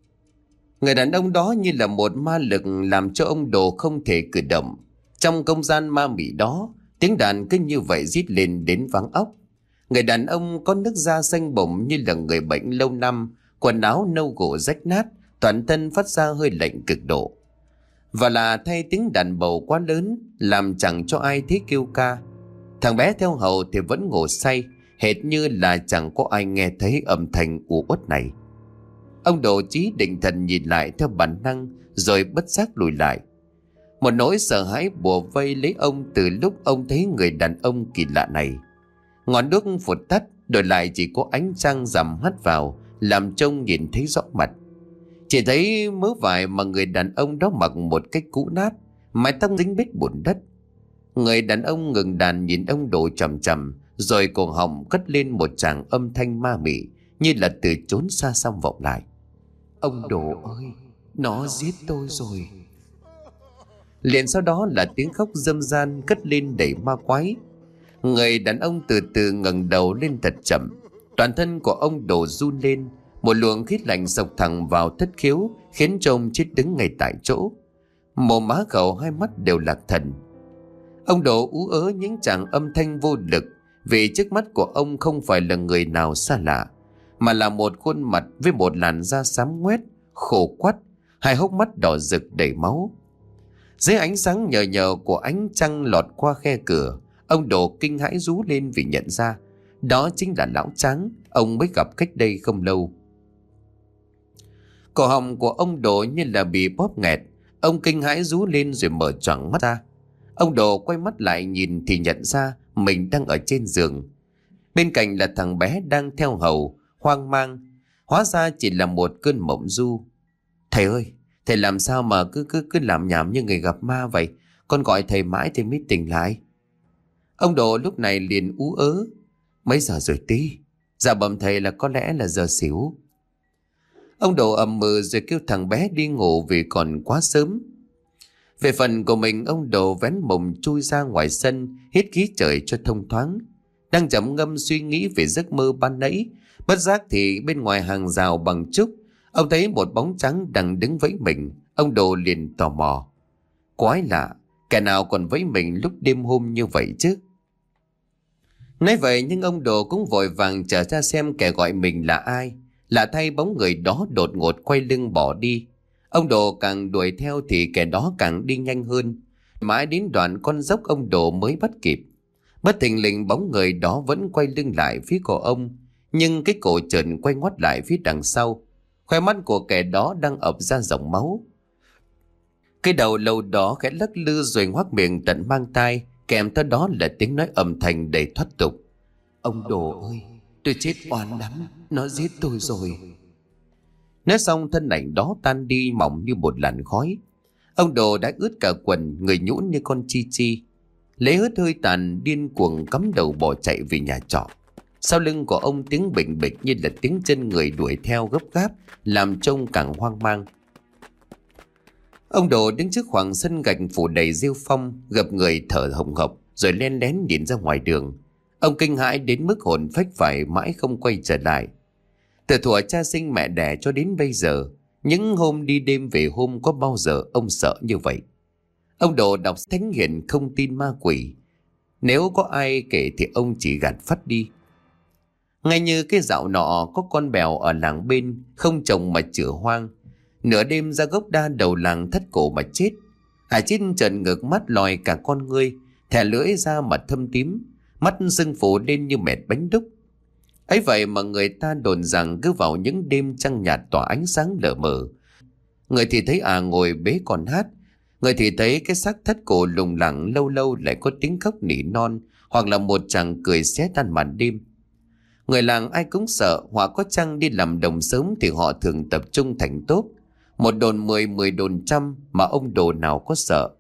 Speaker 1: Người đàn ông đó như là một ma lực làm cho ông Đồ không thể cử động. Trong không gian ma mị đó, tiếng đàn cứ như vậy rít lên đến váng óc. Người đàn ông có nước da xanh bổng như là người bệnh lâu năm, quần áo nâu gỗ rách nát, toàn thân phát ra hơi lạnh cực độ. Và là thay tiếng đàn bầu quá lớn, làm chẳng cho ai thấy kêu ca. Thằng bé theo hầu thì vẫn ngủ say, hệt như là chẳng có ai nghe thấy âm thanh u uất này. Ông Đồ trí định thần nhìn lại theo bản năng, rồi bất giác lùi lại. Một nỗi sợ hãi bủa vây lấy ông từ lúc ông thấy người đàn ông kỳ lạ này. Ngọn đuốc vụt tắt, đổi lại chỉ có ánh trăng rằm hắt vào, làm trông nhìn thấy rõ mặt. Chỉ thấy mớ vải mà người đàn ông đó mặc một cách cũ nát, mái tóc dính bết bùn đất. Người đàn ông ngừng đàn nhìn ông Đồ chằm chằm, rồi cổ họng cất lên một tràng âm thanh ma mị, như là từ chốn xa xăm vọng lại. Ông Đồ ơi, nó giết tôi rồi. Liền sau đó là tiếng khóc râm ran cất lên đầy ma quái. Người đàn ông từ từ ngẩng đầu lên thật chậm. Toàn thân của ông Đồ run lên, một luồng khí lạnh sộc thẳng vào thất khiếu, khiến cho ông chết đứng ngay tại chỗ. Mồm má khẩu hai mắt đều lạc thần. Ông Đồ ú ớ những tràng âm thanh vô lực, vì trước mắt của ông không phải là người nào xa lạ, mà là một khuôn mặt với một làn da xám ngoét, khô quắt, hai hốc mắt đỏ rực đầy máu. Dưới ánh sáng nhờ nhờ của ánh trăng lọt qua khe cửa, ông Đồ kinh hãi rú lên vì nhận ra đó chính là lão Tráng ông mới gặp cách đây không lâu. Cổ họng của ông Đồ như là bị bóp nghẹt, ông kinh hãi rú lên rồi mở choàng mắt ra. Ông Đồ quay mắt lại nhìn thì nhận ra mình đang ở trên giường. Bên cạnh là thằng bé đang theo hầu, hoang mang. Hóa ra chỉ là một cơn mộng du. Thầy ơi, thầy làm sao mà cứ làm nhảm như người gặp ma vậy? Con gọi thầy mãi thì mới tỉnh lại. Ông Đồ lúc này liền ú ớ. Mấy giờ rồi tí? Dạ bẩm thầy là có lẽ là giờ xỉu. Ông Đồ ầm ừ rồi kêu thằng bé đi ngủ vì còn quá sớm. Về phần của mình, ông Đồ vén mồng chui ra ngoài sân, hít khí trời cho thông thoáng. Đang trầm ngâm suy nghĩ về giấc mơ ban nãy, bất giác thì bên ngoài hàng rào bằng trúc, ông thấy một bóng trắng đang đứng vẫy mình. Ông Đồ liền tò mò. Quái lạ, kẻ nào còn vẫy mình lúc đêm hôm như vậy chứ? Nói vậy nhưng ông Đồ cũng vội vàng trở ra xem kẻ gọi mình là ai. Lạ thay bóng người đó đột ngột quay lưng bỏ đi. Ông Đồ càng đuổi theo thì kẻ đó càng đi nhanh hơn. Mãi đến đoạn con dốc ông Đồ mới bắt kịp. Bất thình lình bóng người đó vẫn quay lưng lại phía của ông, nhưng cái cổ trần quay ngoắt lại phía đằng sau. Khoe mắt của kẻ đó đang ập ra dòng máu. Cái đầu lâu đó khẽ lắc lư rồi ngoác miệng tận mang tai, kèm theo đó là tiếng nói âm thanh đầy thoát tục. Ông Đồ ơi, tôi chết oan lắm, nó giết tôi rồi. Nói xong thân ảnh đó tan đi mỏng như một làn khói. Ông Đồ đã ướt cả quần, người nhũn như con chi chi. Lấy hết hơi tàn, điên cuồng cắm đầu bỏ chạy về nhà trọ. Sau lưng của ông tiếng bình bịch như là tiếng chân người đuổi theo gấp gáp, làm trông càng hoang mang. Ông Đồ đứng trước khoảng sân gạch phủ đầy rêu phong, gập người thở hồng hộc rồi len lén nhìn ra ngoài đường. Ông kinh hãi đến mức hồn phách phải mãi không quay trở lại. Từ thuở cha sinh mẹ đẻ cho đến bây giờ, Những hôm đi đêm về hôm có bao giờ ông sợ như vậy. Ông Đồ đọc thánh hiền không tin ma quỷ. Nếu có ai kể thì ông chỉ gạt phắt đi. Ngay như cái dạo nọ có con bèo ở làng bên không trồng mà chữa hoang. Nửa đêm ra gốc đa đầu làng thất cổ mà chết. Hải chết trần ngược mắt lòi cả con ngươi, thè lưỡi ra mà thâm tím, mắt sưng phù lên như mệt bánh đúc. Ấy vậy mà người ta đồn rằng cứ vào những đêm trăng nhạt tỏa ánh sáng lờ mờ, người thì thấy ngồi bế con hát, người thì thấy cái xác thất cổ lùng lẳng, lâu lâu lại có tiếng khóc nỉ non, hoặc là một chàng cười xé tan màn đêm. Người làng ai cũng sợ, hoặc có chăng đi làm đồng sớm thì họ thường tập trung thành tốp. Một đồn 10, 10 đồn trăm, mà ông Đồ nào có sợ.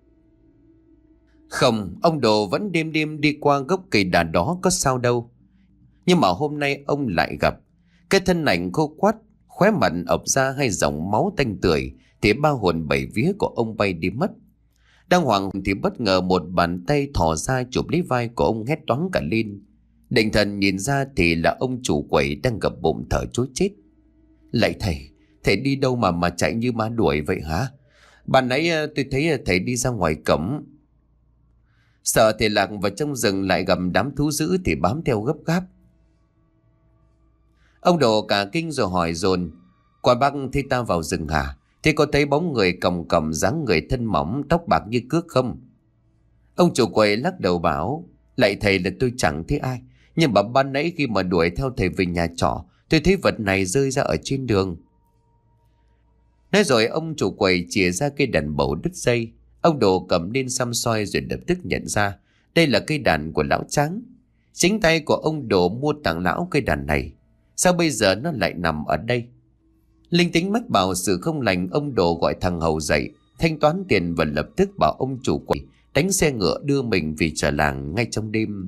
Speaker 1: Không, ông Đồ vẫn đêm đêm đi qua gốc cây đà đó có sao đâu. Nhưng mà hôm nay ông lại gặp cái thân ảnh khô quắt, khóe mặt ọc ra hai dòng máu tanh tưởi, thì ba hồn bảy vía của ông bay đi mất. Đang hoảng thì bất ngờ một bàn tay thò ra chụp lấy vai của ông, hét toáng cả lên. Định thần nhìn ra thì là ông chủ quầy đang gập bụng thở trối chết. Lạy thầy, thầy đi đâu mà chạy như ma đuổi vậy hả? Ban nãy tôi thấy thầy đi ra ngoài cổng. Sợ thì lạc vào trong rừng, lại gặp đám thú dữ thì bám theo gấp gáp. Ông Đồ cả kinh rồi hỏi dồn: Quả bác thấy ta vào rừng hả? Thế có thấy bóng người còng còng, dáng người thân mỏng, tóc bạc như cước không? Ông chủ quầy lắc đầu bảo: Lạy thầy, là tôi chẳng thấy ai, nhưng mà ban nãy khi mà đuổi theo thầy về nhà trọ, tôi thấy vật này rơi ra ở trên đường. Nói rồi ông chủ quầy chìa ra cây đàn bầu đứt dây. Ông Đồ cầm lên xăm soi rồi lập tức nhận ra đây là cây đàn của lão Tráng. Chính tay của ông Đồ mua tặng lão cây đàn này. Sao bây giờ nó lại nằm ở đây? Linh tính mách bảo sự không lành, ông Đồ gọi thằng hầu dậy, thanh toán tiền và lập tức bảo ông chủ quầy đánh xe ngựa đưa mình về trở làng ngay trong đêm.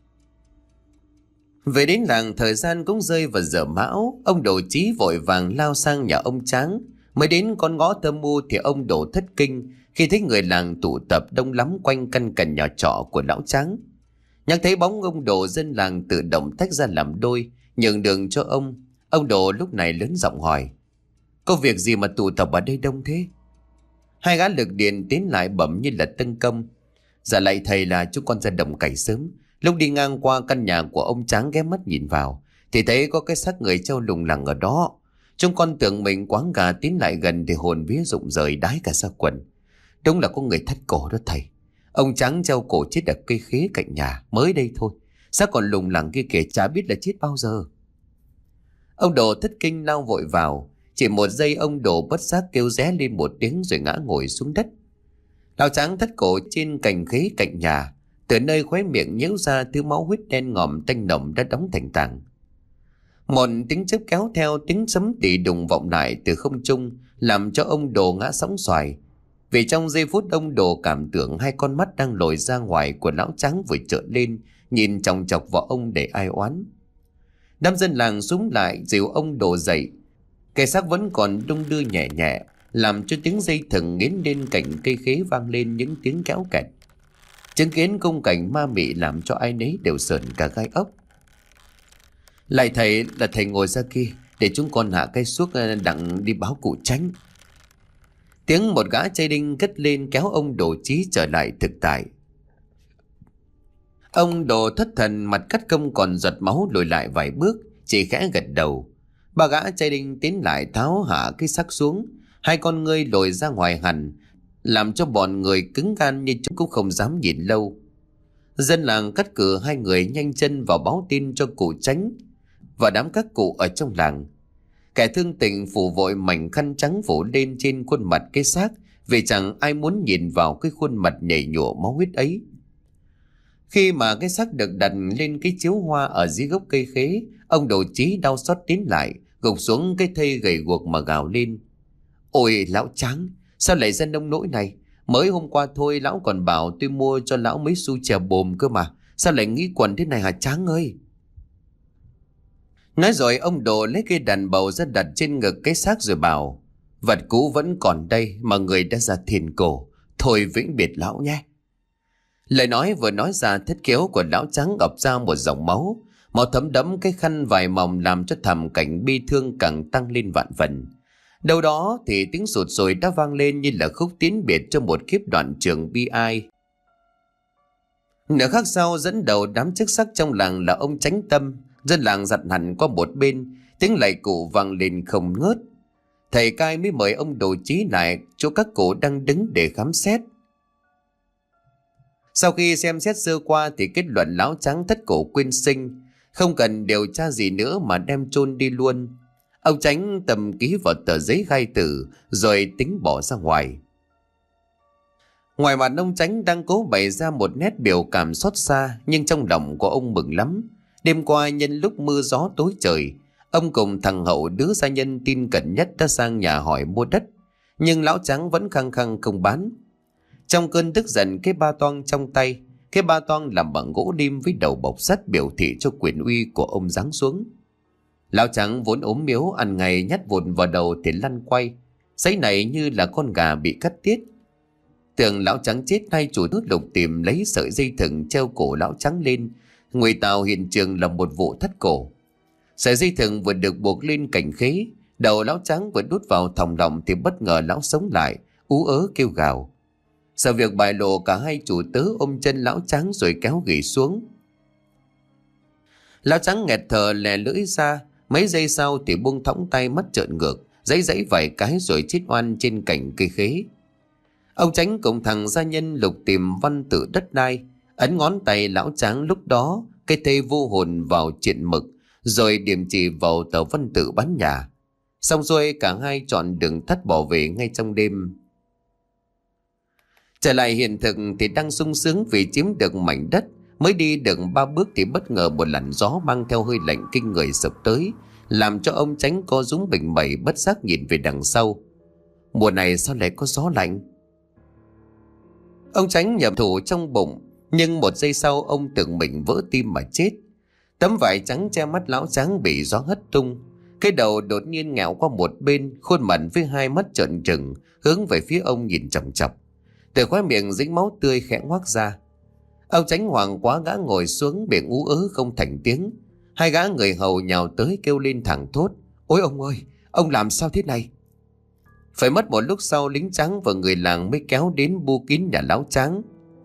Speaker 1: Về đến làng thời gian cũng rơi vào giờ mão. Ông Đồ Chí vội vàng lao sang nhà ông Tráng. Mới đến con ngõ Thơ Mu thì ông Đồ thất kinh khi thấy người làng tụ tập đông lắm quanh căn nhà nhà trọ của lão Tráng. Nhắc thấy bóng ông Đồ, dân làng tự động tách ra làm đôi, nhường đường cho ông. Ông Đồ lúc này lớn giọng hỏi: Có việc gì mà tụ tập ở đây đông thế? Hai gã lực điện tiến lại bẩm như là tân công: Dạ lạy thầy, là chúng con ra đồng cày sớm. Lúc đi ngang qua căn nhà của ông Tráng ghé mắt nhìn vào thì thấy có cái xác người treo lủng lẳng ở đó. Chúng con tưởng mình quáng gà, tiến lại gần thì hồn vía rụng rời, đái cả ra quần. Đúng là có người thắt cổ đó thầy. Ông Tráng treo cổ chết ở cây khế cạnh nhà mới đây thôi. Xác còn lủng lẳng kia kìa, chả biết là chết bao giờ. Ông Đồ thất kinh lao vội vào. Chỉ một giây ông Đồ bất giác kêu ré lên một tiếng rồi ngã ngồi xuống đất. Lão Tráng thắt cổ trên cành khế cạnh nhà. Từ nơi khóe miệng nhễu ra thứ máu huyết đen ngòm tanh nồng đã đóng thành tảng. Một tiếng chớp kéo theo tiếng sấm tỉ đùng vọng lại từ không trung, làm cho ông Đồ ngã sóng xoài. Vì trong giây phút ông Đồ cảm tưởng hai con mắt đang lồi ra ngoài của lão Tráng vừa trợn lên, nhìn chòng chọc vào ông để ai oán. Đám dân làng xúm lại dìu ông Đồ dậy. Cái xác vẫn còn đung đưa nhẹ nhẹ, làm cho tiếng dây thừng nghiến lên cạnh cây khế vang lên những tiếng kéo kẹt. Chứng kiến khung cảnh ma mị làm cho ai nấy đều sởn cả gai ốc. Lại thầy, là thầy ngồi ra kia để chúng con hạ cây xuốc đặng đi báo cụ Tránh. Tiếng một gã trai đinh cất lên kéo ông Đồ Chí trở lại thực tại. Ông Đồ thất thần, mặt cắt công còn giọt máu, lùi lại vài bước, chỉ khẽ gật đầu. Ba gã trai đinh tiến lại tháo hạ cái xác xuống. Hai con ngươi lồi ra ngoài hẳn, làm cho bọn người cứng gan như chúng cũng không dám nhìn lâu. Dân làng cắt cử hai người nhanh chân vào báo tin cho cụ Tránh và đám các cụ ở trong làng. Kẻ thương tình phủ vội mảnh khăn trắng phủ lên trên khuôn mặt cái xác, vì chẳng ai muốn nhìn vào cái khuôn mặt nhảy nhụa máu huyết ấy. Khi mà cái xác được đặt lên cái chiếu hoa ở dưới gốc cây khế, ông Đồ Chí đau xót tiến lại, gục xuống cái thây gầy guộc mà gào lên: Ôi lão Tráng, sao lại ra nông nỗi này? Mới hôm qua thôi lão còn bảo tôi mua cho lão mấy xu chè bồm cơ mà. Sao lại nghĩ quần thế này hả Tráng ơi? Nói rồi ông Đồ lấy cây đàn bầu ra đặt trên ngực cái xác rồi bảo: Vật cũ vẫn còn đây mà người đã ra thiền cổ. Thôi vĩnh biệt lão nhé. Lời nói vừa nói ra, thất khiếu của lão Tráng ập ra một dòng máu. Máu thấm đẫm cái khăn vải mỏng làm cho thảm cảnh bi thương càng tăng lên vạn phần. Đâu đó thì tiếng sụt sùi đã vang lên như là khúc tiến biệt cho một kiếp đoạn trường bi ai. Nửa khắc sau, dẫn đầu đám chức sắc trong làng là ông Chánh Tâm. Dân làng giặt hẳn qua một bên, tiếng lạy cụ vang lên không ngớt. Thầy cai mới mời ông đồ trí lại chỗ các cụ đang đứng để khám xét. Sau khi xem xét sơ qua thì kết luận lão Trắng thất cổ quyên sinh, không cần điều tra gì nữa mà đem chôn đi luôn. Ông Chánh Tâm ký vào tờ giấy khai tử rồi tính bỏ ra ngoài. Ngoài mặt ông Chánh đang cố bày ra một nét biểu cảm xót xa, nhưng trong lòng của ông mừng lắm. Đêm qua nhân lúc mưa gió tối trời, ông cùng thằng Hậu, đứa gia nhân tin cẩn nhất, đã sang nhà hỏi mua đất, nhưng lão Trắng vẫn khăng khăng không bán. Trong cơn tức giận, cái ba toang trong tay, cái ba toang làm bằng gỗ lim với đầu bọc sắt biểu thị cho quyền uy của ông giáng xuống. Lão Trắng vốn ốm miếu, ăn ngày nhát vụn vào đầu thì lăn quay, giấy này như là con gà bị cắt tiết. Tưởng lão Trắng chết, nay chủ nước lục tìm lấy sợi dây thừng treo cổ lão Trắng lên, ngụy tạo hiện trường là một vụ thắt cổ. Sợi dây thừng vừa được buộc lên cành khế, đầu lão Trắng vừa đút vào thòng lòng thì bất ngờ lão sống lại, ú ớ kêu gào. Sợ việc bại lộ, cả hai chủ tớ ôm chân lão Trắng rồi kéo ghì xuống. Lão Trắng nghẹt thở lè lưỡi ra, mấy giây sau thì buông thõng tay, mắt trợn ngược, giãy vài cái rồi chết oan trên cành cây khế. Ông Chánh cùng thằng gia nhân lục tìm văn tự đất đai, ấn ngón tay lão Trắng lúc đó cái thây vô hồn vào triện mực, rồi điểm chỉ vào tờ văn tự bán nhà. Xong rồi cả hai chọn đường tắt bỏ về ngay trong đêm. Trở lại hiện thực thì đang sung sướng vì chiếm được mảnh đất. Mới đi được 3 bước thì bất ngờ một làn gió mang theo hơi lạnh kinh người sộc tới, làm cho ông Chánh co rúm bình bẩy, bất giác nhìn về đằng sau. Mùa này sao lại có gió lạnh? Ông Chánh nhập thủ trong bụng, nhưng một giây sau ông tưởng mình vỡ tim mà chết. Tấm vải trắng che mắt lão Trắng bị gió hất tung, cái đầu đột nhiên ngẹo qua một bên, khuôn mặt với hai mắt trợn trừng hướng về phía ông nhìn chòng chọc. Từ khóe miệng dính máu tươi khẽ ngoác ra. Ông Chánh hoảng quá gã ngồi xuống, miệng ú ớ không thành tiếng. Hai gã người hầu nhào tới kêu lên thẳng thốt: Ôi ông ơi, ông làm sao thế này? Phải mất một lúc sau, lính trắng và người làng mới kéo đến bu kín nhà lão Trắng.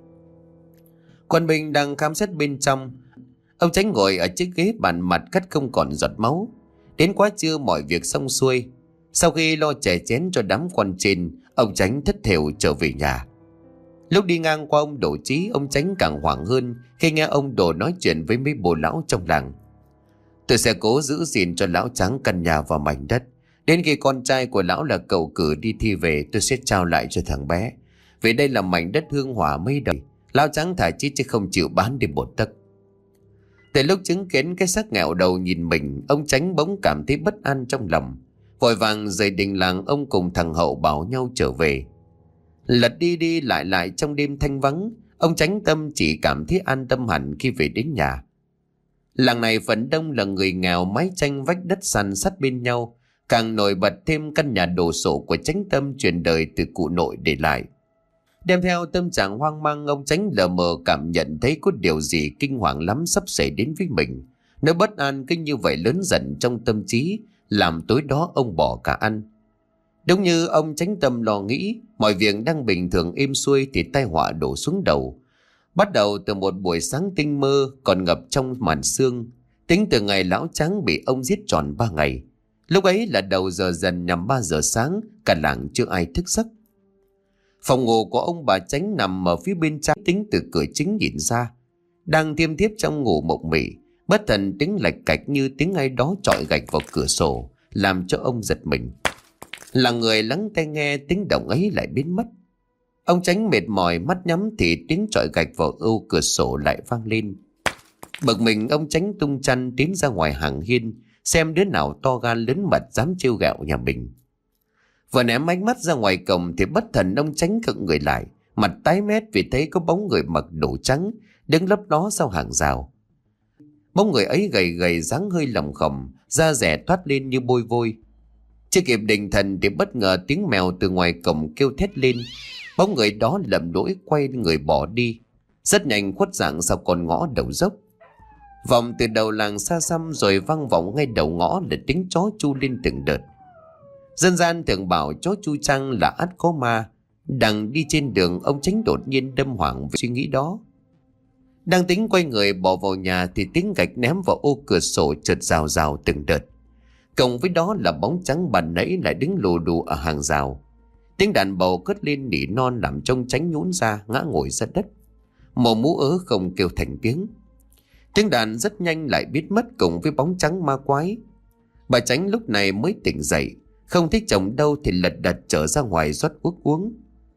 Speaker 1: Quân binh đang khám xét bên trong. Ông Chánh ngồi ở chiếc ghế bàn, mặt cắt không còn giọt máu. Đến quá trưa mọi việc xong xuôi, sau khi lo chè chén cho đám quan trên, ông Chánh thất thểu trở về nhà. Lúc đi ngang qua ông Đồ Trí, ông Chánh càng hoảng hơn khi nghe ông Đồ nói chuyện với mấy bồ lão trong làng. Tôi sẽ cố giữ gìn cho lão Trắng căn nhà và mảnh đất. Đến khi con trai của lão là cậu cử đi thi về, tôi sẽ trao lại cho thằng bé. Vì đây là mảnh đất hương hỏa mấy đời, lão Trắng thà chết chứ không chịu bán đi một tấc. Từ lúc chứng kiến cái xác nghẹo đầu nhìn mình, ông Chánh bỗng cảm thấy bất an trong lòng. Vội vàng rời đình làng, ông cùng thằng Hậu bảo nhau trở về. Lật đi đi lại trong đêm thanh vắng, ông Chánh Tâm chỉ cảm thấy an tâm hẳn khi về đến nhà. Làng này phần đông là người nghèo, mái tranh vách đất san sát bên nhau, càng nổi bật thêm căn nhà đồ sộ của Chánh Tâm truyền đời từ cụ nội để lại. Đem theo tâm trạng hoang mang, ông Chánh lờ mờ cảm nhận thấy có điều gì kinh hoàng lắm sắp xảy đến với mình. Nỗi bất an cứ như vậy lớn dần trong tâm trí, làm tối đó ông bỏ cả ăn. Đúng như ông Chánh Tâm lo nghĩ, mọi việc đang bình thường êm xuôi thì tai họa đổ xuống đầu. Bắt đầu từ một buổi sáng tinh mơ còn ngập trong màn sương, tính từ ngày lão Trắng bị ông giết tròn 3 ngày. Lúc ấy là đầu giờ dần nhằm 3 giờ sáng, cả làng chưa ai thức giấc. Phòng ngủ của ông bà Chánh nằm ở phía bên trái, tính từ cửa chính nhìn ra. Đang thiêm thiếp trong ngủ mộng mị, bất thần tiếng lạch cạch như tiếng ai đó chọi gạch vào cửa sổ, làm cho ông giật mình. Là người lắng tai nghe, tiếng động ấy lại biến mất. Ông Chánh mệt mỏi, mắt nhắm thì tiếng chọi gạch vào ưu cửa sổ lại vang lên. Bực mình, ông Chánh tung chăn tiến ra ngoài hàng hiên, xem đứa nào to gan lớn mật dám trêu ghẹo nhà mình. Vừa ném ánh mắt ra ngoài cổng thì bất thần ông Chánh khựng người lại, mặt tái mét vì thấy có bóng người mặc đồ trắng đứng lấp ló sau hàng rào. Bóng người ấy gầy gầy, dáng hơi lỏng khòm, da rẻ toát lên như bôi vôi. Chưa kịp định thần thì bất ngờ tiếng mèo từ ngoài cổng kêu thét lên. Bóng người đó lầm lỗi quay người bỏ đi, rất nhanh khuất dạng sau con ngõ đầu dốc. Vòng từ đầu làng xa xăm rồi vang vọng ngay đầu ngõ là tiếng chó chu lên từng đợt. Dân gian thường bảo chó Chu Trăng là ắt có ma. Đang đi trên đường, ông Chánh đột nhiên đâm hoảng về suy nghĩ đó. Đang tính quay người bỏ vào nhà thì tiếng gạch ném vào ô cửa sổ chợt rào rào từng đợt. Cộng với đó là bóng trắng ban nãy lại đứng lù đù ở hàng rào. Tiếng đàn bầu cất lên nỉ non làm trông Chánh nhũn ra, ngã ngồi ra đất. Màu mú ớ không kêu thành tiếng. Tiếng đàn rất nhanh lại biến mất cùng với bóng trắng ma quái. Bà Chánh lúc này mới tỉnh dậy, không thấy chồng đâu thì lật đật trở ra ngoài rót nước uống.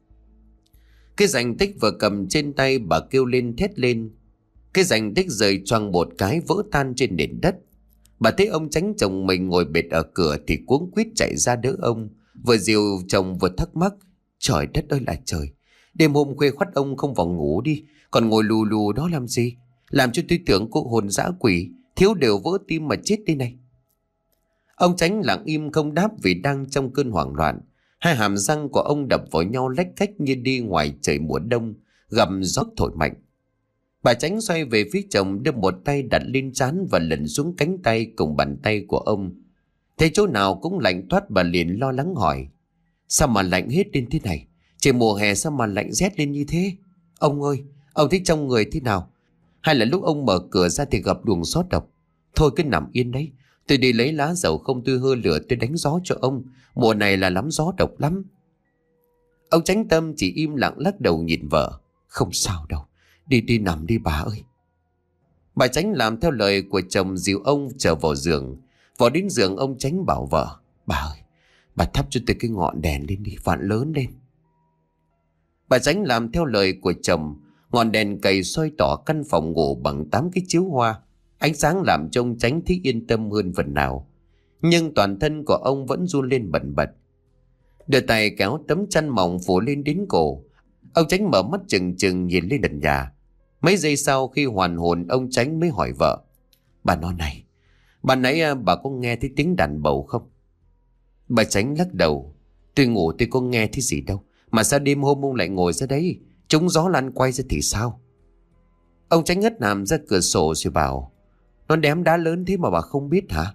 Speaker 1: Cái rành tích vừa cầm trên tay bà kêu lên thét lên. Cái rành tích rời choang một cái vỡ tan trên nền đất. Bà thấy ông Chánh chồng mình ngồi bệt ở cửa thì cuống quýt chạy ra đỡ ông, vừa dìu chồng vừa thắc mắc. Trời đất ơi là trời, đêm hôm khuya khoắt ông không vào ngủ đi, còn ngồi lù lù đó làm gì? Làm cho tôi tưởng cô hồn dã quỷ, thiếu đều vỡ tim mà chết đi này. Ông Chánh lặng im không đáp vì đang trong cơn hoảng loạn. Hai hàm răng của ông đập vào nhau lách cách như đi ngoài trời mùa đông, gầm gió thổi mạnh. Bà Chánh xoay về phía chồng, đưa một tay đặt lên trán và lần xuống cánh tay cùng bàn tay của ông. Thấy chỗ nào cũng lạnh toát, bà liền lo lắng hỏi. Sao mà lạnh hết lên thế này? Trời mùa hè sao mà lạnh rét lên như thế? Ông ơi, ông thấy trong người thế nào? Hay là lúc ông mở cửa ra thì gặp luồng gió độc? Thôi cứ nằm yên đấy, tôi đi lấy lá dầu không tôi hơ lửa tôi đánh gió cho ông. Mùa này là lắm gió độc lắm. Ông Chánh Tâm chỉ im lặng lắc đầu nhìn vợ. Không sao đâu, đi nằm đi bà ơi. Bà Chánh làm theo lời của chồng, dìu ông trở vào giường. Vào đến giường ông Chánh bảo vợ. Bà ơi, bà thắp cho tôi cái ngọn đèn lên đi, vạn lớn lên. Bà Chánh làm theo lời của chồng. Ngọn đèn cầy soi tỏ căn phòng ngủ bằng 8 cái chiếu hoa. Ánh sáng làm cho ông Chánh thấy yên tâm hơn phần nào. Nhưng toàn thân của ông vẫn run lên bần bật. Đưa tay kéo tấm chăn mỏng phủ lên đến cổ. Ông Chánh mở mắt trừng trừng nhìn lên nền nhà. Mấy giây sau khi hoàn hồn, ông Chánh mới hỏi vợ. Bà nói này, bà nãy bà có nghe thấy tiếng đàn bầu không? Bà Chánh lắc đầu. Tôi ngủ tôi có nghe thấy gì đâu. Mà sao đêm hôm ông lại ngồi ra đấy? Trúng gió lăn quay ra thì sao? Ông Chánh hất hàm ra cửa sổ rồi bảo. Nó ném đá lớn thế mà bà không biết hả?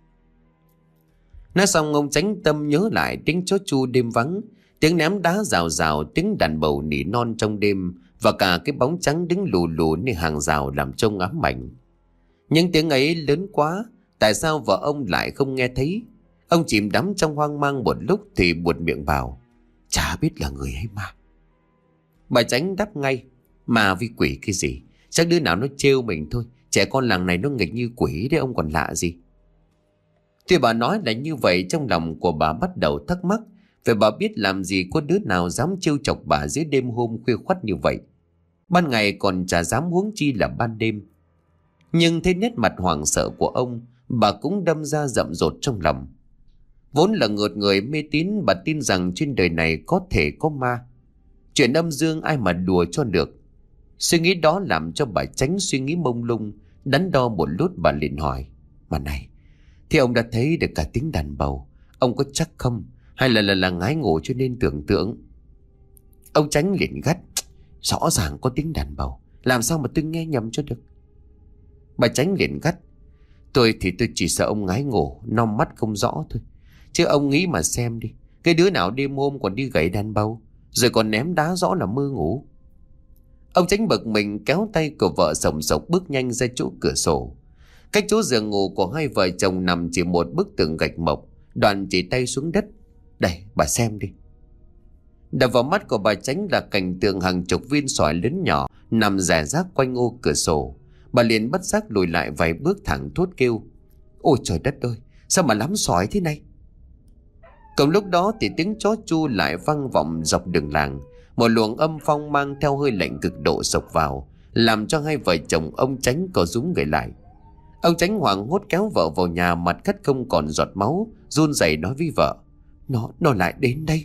Speaker 1: Nói xong ông Chánh Tâm nhớ lại tiếng chó Chu đêm vắng, tiếng ném đá rào rào, tiếng đàn bầu nỉ non trong đêm, và cả cái bóng trắng đứng lù lù nơi hàng rào làm trông ám ảnh. Những tiếng ấy lớn quá, tại sao vợ ông lại không nghe thấy? Ông chìm đắm trong hoang mang một lúc thì buột miệng bảo. Chả biết là người hay ma. Bà Chánh đáp ngay. Ma với quỷ cái gì? Chắc đứa nào nó trêu mình thôi. Trẻ con làng này nó nghịch như quỷ đấy, ông còn lạ gì? Tuy bà nói là như vậy, trong lòng của bà bắt đầu thắc mắc. Vì bà biết làm gì có đứa nào dám trêu chọc bà dưới đêm hôm khuya khoắt như vậy. Ban ngày còn chả dám, huống chi là ban đêm. Nhưng thấy nét mặt hoảng sợ của ông, bà cũng đâm ra rậm rột trong lòng. Vốn là ngược người mê tín, bà tin rằng trên đời này có thể có ma. Chuyện âm dương ai mà đùa cho được. Suy nghĩ đó làm cho bà Chánh suy nghĩ mông lung. Đắn đo một lúc bà liền hỏi. Mà này, thì ông đã thấy được cả tiếng đàn bầu, ông có chắc không? Hay là ngái ngủ cho nên tưởng tượng? Ông Chánh liền gắt. Rõ ràng có tiếng đàn bầu, làm sao mà tôi nghe nhầm cho được? Bà Chánh liền gắt. Tôi chỉ sợ ông ngái ngủ, nom mắt không rõ thôi. Chứ ông nghĩ mà xem đi, cái đứa nào đêm hôm còn đi gảy đàn bầu, rồi còn ném đá rõ là mơ ngủ. Ông Chánh bực mình kéo tay của vợ sồng sộc bước nhanh ra chỗ cửa sổ. Cách chỗ giường ngủ của hai vợ chồng nằm chỉ một bức tường gạch mộc. Đoàn chỉ tay xuống đất. Đây, bà xem đi. Đập vào mắt của bà Chánh là cảnh tượng hàng chục viên sỏi lớn nhỏ nằm rải rác quanh ô cửa sổ. Bà liền bất giác lùi lại vài bước, thẳng thốt kêu. Ôi trời đất ơi, sao mà lắm sỏi thế này? Cùng lúc đó thì tiếng chó Chu lại vang vọng dọc đường làng. Một luồng âm phong mang theo hơi lạnh cực độ sộc vào, làm cho hai vợ chồng ông Chánh co rúm người lại. Ông Chánh hoảng hốt kéo vợ vào nhà, mặt cắt không còn giọt máu, run rẩy nói với vợ. Nó lại đến đây.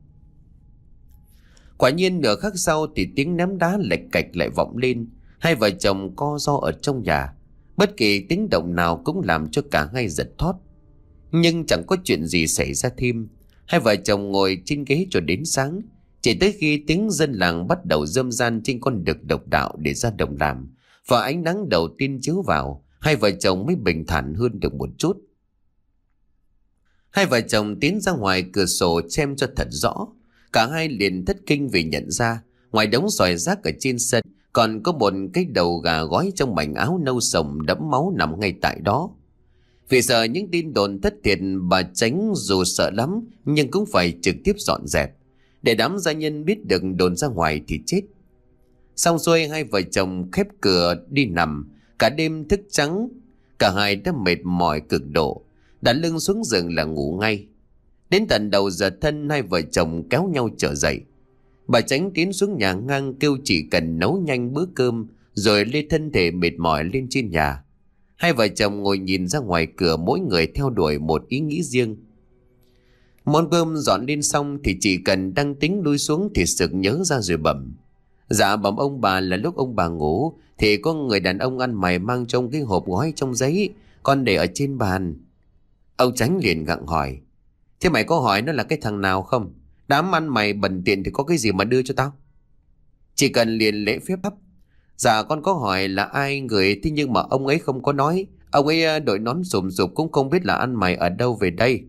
Speaker 1: Quả nhiên nửa khắc sau thì tiếng ném đá lệch cạch lại vọng lên. Hai vợ chồng co ro ở trong nhà. Bất kỳ tiếng động nào cũng làm cho cả hai giật thót. Nhưng chẳng có chuyện gì xảy ra thêm. Hai vợ chồng ngồi trên ghế cho đến sáng. Chỉ tới khi tiếng dân làng bắt đầu râm ran trên con đực độc đạo để ra đồng làm, và ánh nắng đầu tiên chiếu vào, hai vợ chồng mới bình thản hơn được một chút. Hai vợ chồng tiến ra ngoài cửa sổ xem cho thật rõ. Cả hai liền thất kinh vì nhận ra ngoài đống sỏi rác ở trên sân còn có một cái đầu gà gói trong mảnh áo nâu sồng đẫm máu nằm ngay tại đó. Vì sợ những tin đồn thất thiệt, bà Chánh dù sợ lắm nhưng cũng phải trực tiếp dọn dẹp, để đám gia nhân biết được đồn ra ngoài thì chết. Xong xuôi hai vợ chồng khép cửa đi nằm. Cả đêm thức trắng, cả hai đã mệt mỏi cực độ, đặt lưng xuống giường là ngủ ngay. Đến tận đầu giờ thân hai vợ chồng kéo nhau trở dậy. Bà Chánh tiến xuống nhà ngang kêu chỉ cần nấu nhanh bữa cơm rồi lê thân thể mệt mỏi lên trên nhà. Hai vợ chồng ngồi nhìn ra ngoài cửa, mỗi người theo đuổi một ý nghĩ riêng. Món cơm dọn lên xong thì chỉ cần đang tính lui xuống thì sực nhớ ra rồi bẩm. Dạ bẩm ông bà, là lúc ông bà ngủ thì có người đàn ông ăn mày mang trong cái hộp gói trong giấy, con để ở trên bàn. Ông Chánh liền gặng hỏi: thế mày có hỏi nó là cái thằng nào không? Đám ăn mày bần tiện thì có cái gì mà đưa cho tao? Chỉ cần liền lễ phép đáp: dạ con có hỏi là ai người, thế nhưng mà ông ấy không có nói. Ông ấy đội nón sùm sụp cũng không biết là ăn mày ở đâu về đây.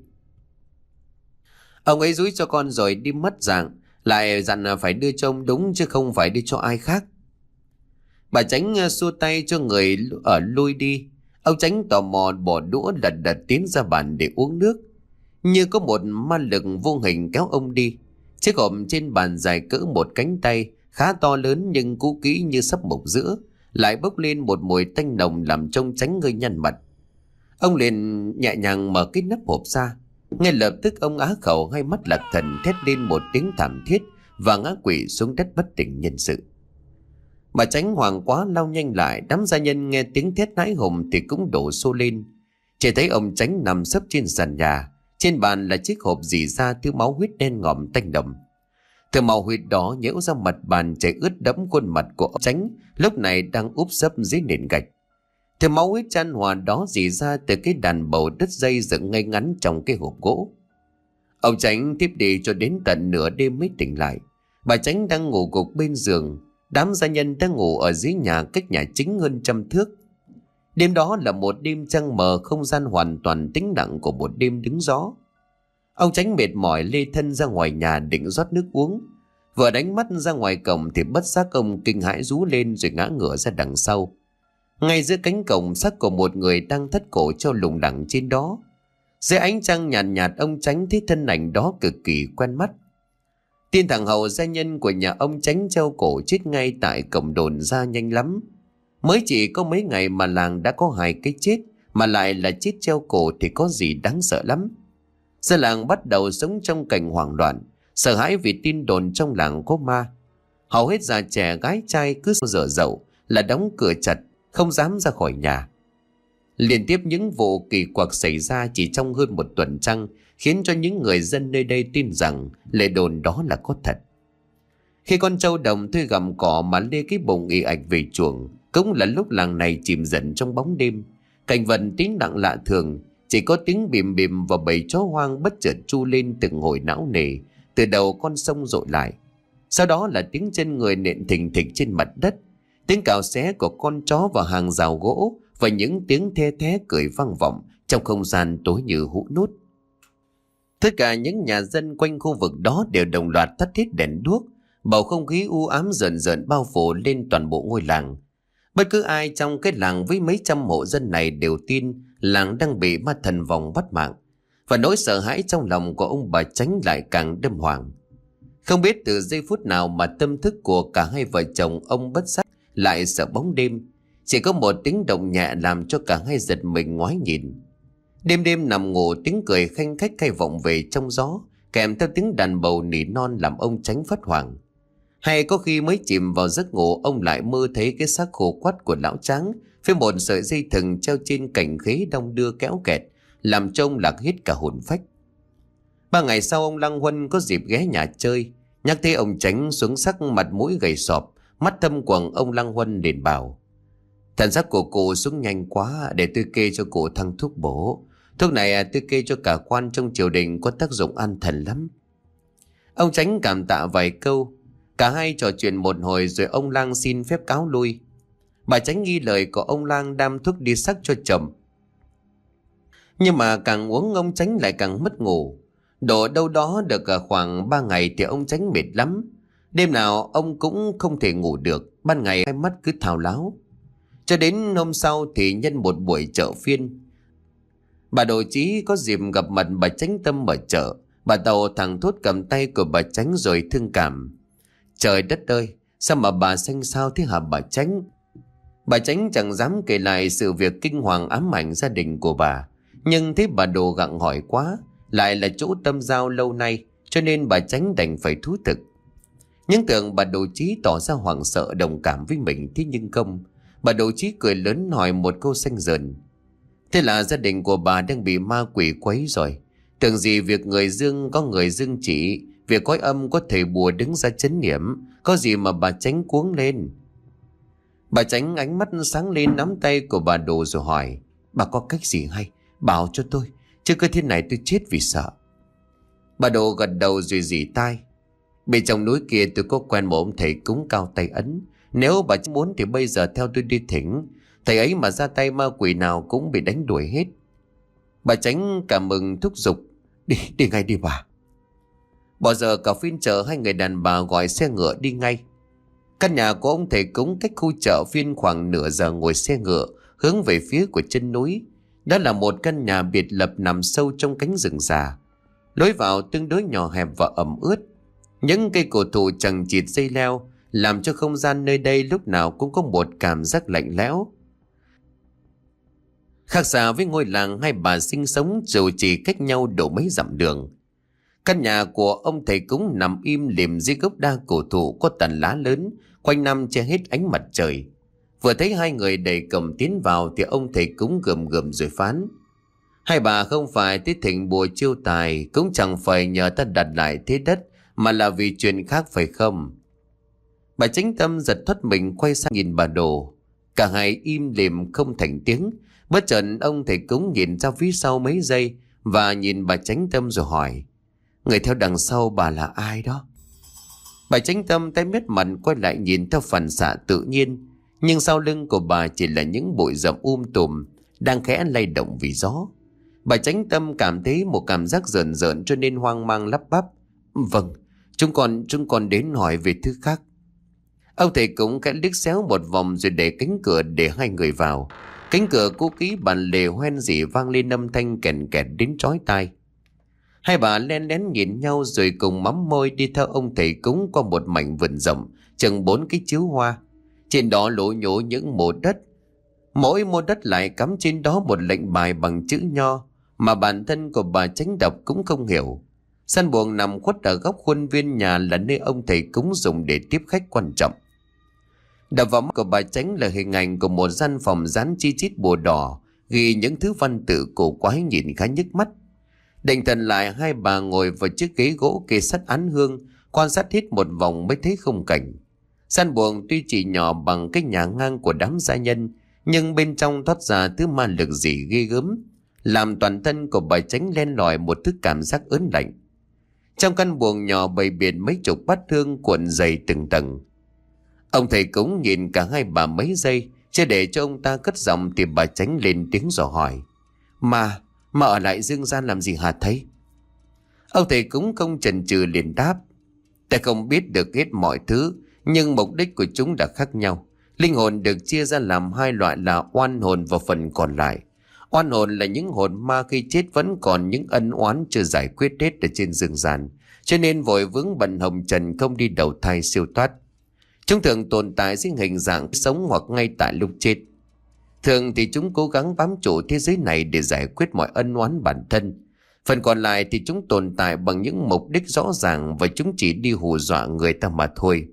Speaker 1: Ông ấy dúi cho con rồi đi mất dạng, lại dặn là phải đưa cho ông đúng chứ không phải đưa cho ai khác. Bà Chánh xua tay cho người ở lui đi. Ông Chánh tò mò bỏ đũa lật đật tiến ra bàn để uống nước. Như có một ma lực vô hình kéo ông đi. Chiếc hộp trên bàn dài cỡ một cánh tay, khá to lớn nhưng cũ kỹ như sắp mục giữa, lại bốc lên một mùi tanh nồng làm trông Chánh ngơi nhăn mặt. Ông liền nhẹ nhàng mở cái nắp hộp ra. Ngay lập tức ông á khẩu, hai mắt lạc thần, thét lên một tiếng thảm thiết và ngã quỵ xuống đất bất tỉnh nhân sự. Bà Chánh hoảng quá lao nhanh lại. Đám gia nhân nghe tiếng thét hãi hùng thì cũng đổ xô lên. Chỉ thấy ông Chánh nằm sấp trên sàn nhà. Trên bàn là chiếc hộp rỉ ra thứ máu huyết đen ngòm tanh đậm. Thứ màu huyết đó nhễu ra mặt bàn, chảy ướt đẫm khuôn mặt của ông Chánh lúc này đang úp sấp dưới nền gạch. Thứ máu huyết chan hòa đó rỉ ra từ cái đàn bầu đứt dây dựng ngay ngắn trong cái hộp gỗ. Ông Chánh tiếp đi cho đến tận nửa đêm mới tỉnh lại. Bà Chánh đang ngủ gục bên giường. Đám gia nhân đang ngủ ở dưới nhà cách nhà chính hơn 100 thước. Đêm đó là một đêm trăng mờ, không gian hoàn toàn tĩnh lặng của một đêm đứng gió. Ông Chánh mệt mỏi lê thân ra ngoài nhà định rót nước uống. Vừa đánh mắt ra ngoài cổng thì bất giác ông kinh hãi rú lên rồi ngã ngửa ra đằng sau. Ngay giữa cánh cổng, xác của một người đang thắt cổ treo lủng lẳng trên đó. Dưới ánh trăng nhàn nhạt, ông Chánh thấy thân ảnh đó cực kỳ quen mắt. Tiên thằng Hậu, gia nhân của nhà ông Chánh, treo cổ chết ngay tại cổng đồn ra nhanh lắm. Mới chỉ có mấy ngày mà làng đã có 2 cái chết, mà lại là chết treo cổ thì có gì đáng sợ lắm. Dân làng bắt đầu sống trong cảnh hoảng loạn, sợ hãi vì tin đồn trong làng có ma. Hầu hết già trẻ gái trai cứ dở dậu là đóng cửa chặt, không dám ra khỏi nhà. Liên tiếp những vụ kỳ quặc xảy ra chỉ trong hơn 1 tuần trăng, khiến cho những người dân nơi đây tin rằng lời đồn đó là có thật. Khi con trâu đồng thuê gặm cỏ mà lê cái bụng ì ạch về chuồng, cũng là lúc làng này chìm dần trong bóng đêm. Cảnh vật tĩnh lặng lạ thường, chỉ có tiếng bìm bìm và bầy chó hoang bất chợt tru lên từng hồi não nề từ đầu con sông dội lại. Sau đó là tiếng chân người nện thình thịch trên mặt đất, tiếng cào xé của con chó vào hàng rào gỗ và những tiếng the thé cười vang vọng trong không gian tối như hũ nút. Tất cả những nhà dân quanh khu vực đó đều đồng loạt tắt hết đèn đuốc. Bầu không khí u ám dần dần bao phủ lên toàn bộ ngôi làng. Bất cứ ai trong cái làng với mấy trăm hộ dân này đều tin làng đang bị ma thần vòng bắt mạng. Và nỗi sợ hãi trong lòng của ông bà Chánh lại càng đâm hoàng. Không biết từ giây phút nào mà tâm thức của cả hai vợ chồng ông bất giác lại sợ bóng đêm. Chỉ có một tiếng động nhẹ làm cho cả hai giật mình ngoái nhìn. Đêm đêm nằm ngủ, tiếng cười khanh khách hay vọng về trong gió, kèm theo tiếng đàn bầu nỉ non làm ông Chánh phát hoảng. Hay có khi mới chìm vào giấc ngủ, ông lại mơ thấy cái xác khô quắt của lão Tráng với một sợi dây thừng treo trên cành khế đong đưa kéo kẹt, làm cho ông lạc hết cả hồn phách. 3 ngày sau, ông Lăng Huân có dịp ghé nhà chơi, nhắc thấy ông Chánh xuống sắc mặt mũi gầy sọp, mắt thâm quầng. Ông Lăng Huân liền bảo: thần sắc của cụ xuống nhanh quá, để tôi kê cho cụ thăng thuốc bổ. Thuốc này tôi kê cho cả quan trong triều đình, có tác dụng an thần lắm. Ông Chánh cảm tạ vài câu. Cả hai trò chuyện một hồi rồi ông Lang xin phép cáo lui. Bà Chánh nghi lời của ông Lang đam thuốc đi sắc cho chồng. Nhưng mà càng uống ông Chánh lại càng mất ngủ. Đổ đâu đó được khoảng 3 ngày thì ông Chánh mệt lắm. Đêm nào ông cũng không thể ngủ được, ban ngày hai mắt cứ thao láo. Cho đến hôm sau thì nhân một buổi chợ phiên, bà Đồ Chí có dịp gặp mặt bà Chánh Tâm ở chợ. Bà Tàu thẳng thốt cầm tay của bà Chánh rồi thương cảm: "Trời đất ơi, sao mà bà xanh xao thế hả bà Chánh?" Bà Chánh chẳng dám kể lại sự việc kinh hoàng ám ảnh gia đình của bà. Nhưng thấy bà Đồ gặng hỏi quá, lại là chỗ tâm giao lâu nay, cho nên bà Chánh đành phải thú thực. Nhưng tưởng bà Đồ Chí tỏ ra hoảng sợ đồng cảm với mình, thế nhưng không. Bà Đồ Chí cười lớn hỏi một câu xanh dờn: "Thế là gia đình của bà đang bị ma quỷ quấy rồi. Tưởng gì việc người dương có người dương chỉ, việc cõi âm có thầy bùa đứng ra trấn yểm, có gì mà bà Chánh cuống lên?" Bà Chánh ánh mắt sáng lên nắm tay của bà Đồ rồi hỏi: "Bà có cách gì hay, bảo cho tôi, chứ cứ thế này tôi chết vì sợ." Bà Đồ gật đầu rồi rỉ tai: "Bên trong núi kia tôi có quen một ông thầy cúng cao tay ấn. Nếu bà muốn thì bây giờ theo tôi đi thỉnh. Thầy ấy mà ra tay ma quỷ nào cũng bị đánh đuổi hết." Bà Chánh cảm mừng thúc giục: Đi ngay đi bà." Bỏ giờ cả phiên chợ, hai người đàn bà gọi xe ngựa đi ngay. Căn nhà của ông thầy cúng cách khu chợ phiên khoảng nửa giờ ngồi xe ngựa hướng về phía của chân núi. Đó là một căn nhà biệt lập nằm sâu trong cánh rừng già. Lối vào tương đối nhỏ hẹp và ẩm ướt. Những cây cổ thụ chằng chịt dây leo làm cho không gian nơi đây lúc nào cũng có một cảm giác lạnh lẽo. Khác xa với ngôi làng hai bà sinh sống dù chỉ cách nhau độ mấy dặm đường. Căn nhà của ông thầy cúng nằm im lìm dưới gốc đa cổ thụ có tàn lá lớn, quanh năm che hết ánh mặt trời. Vừa thấy hai người đẩy cầm tiến vào thì ông thầy cúng gườm gườm rồi phán: "Hai bà không phải tới thỉnh bùa chiêu tài, cũng chẳng phải nhờ ta đặt lại thế đất, mà là vì chuyện khác phải không?" Bà Chánh Tâm giật thoát mình quay sang nhìn bà Đồ. Cả hai im lìm không thành tiếng. Bất chợt ông thầy cúng nhìn ra phía sau mấy giây và nhìn bà Chánh Tâm rồi hỏi: "Người theo đằng sau bà là ai đó?" Bà Chánh Tâm tái mét mặt quay lại nhìn theo phản xạ tự nhiên. Nhưng sau lưng của bà chỉ là những bụi rậm tùm đang khẽ lay động vì gió. Bà Chánh Tâm cảm thấy một cảm giác rợn rợn cho nên hoang mang lắp bắp: "Vâng, chúng con đến hỏi về thứ khác." Ông thầy cũng khẽ liếc xéo một vòng rồi để cánh cửa để hai người vào. Cánh cửa cũ kỹ bản lề hoen rỉ vang lên âm thanh kèn kẹt đến chói tai. Hai bà len lén nhìn nhau rồi cùng mắm môi đi theo ông thầy cúng qua một mảnh vườn rộng chừng 4 cái chiếu hoa. Trên đó lố nhố những mô đất. Mỗi mô đất lại cắm trên đó một lệnh bài bằng chữ nho mà bản thân của bà Chánh đọc cũng không hiểu. Sân buồng nằm khuất ở góc khuôn viên nhà là nơi ông thầy cúng dùng để tiếp khách quan trọng. Đập vào mắt của bà Chánh là hình ảnh của một gian phòng dán chi chít bùa đỏ, ghi những thứ văn tự cổ quái nhìn khá nhức mắt. Định thần lại, hai bà ngồi vào chiếc ghế gỗ kê sát án hương, quan sát hết một vòng mới thấy khung cảnh. Gian buồng tuy chỉ nhỏ bằng cái nhà ngang của đám gia nhân, nhưng bên trong thoát ra thứ ma lực gì ghê gớm, làm toàn thân của bà Chánh len lỏi một thứ cảm giác ớn lạnh. Trong căn buồng nhỏ bày biện mấy chục bát hương cuộn dày từng tầng. Ông thầy cúng nhìn cả hai bà mấy giây, chưa để cho ông ta cất giọng thì bà Chánh lên tiếng dò hỏi: Mà ở lại dương gian làm gì hả thầy?" Ông thầy cúng không chần chừ liền đáp: "Ta không biết được hết mọi thứ, nhưng mục đích của chúng đã khác nhau. Linh hồn được chia ra làm hai loại là oan hồn và phần còn lại. Oan hồn là những hồn ma khi chết vẫn còn những ân oán chưa giải quyết hết ở trên dương gian, cho nên vội vướng bận hồng trần không đi đầu thai siêu thoát. Chúng thường tồn tại dưới hình dạng sống hoặc ngay tại lúc chết. Thường thì chúng cố gắng bám trụ thế giới này để giải quyết mọi ân oán bản thân. Phần còn lại thì chúng tồn tại bằng những mục đích rõ ràng và chúng chỉ đi hù dọa người ta mà thôi."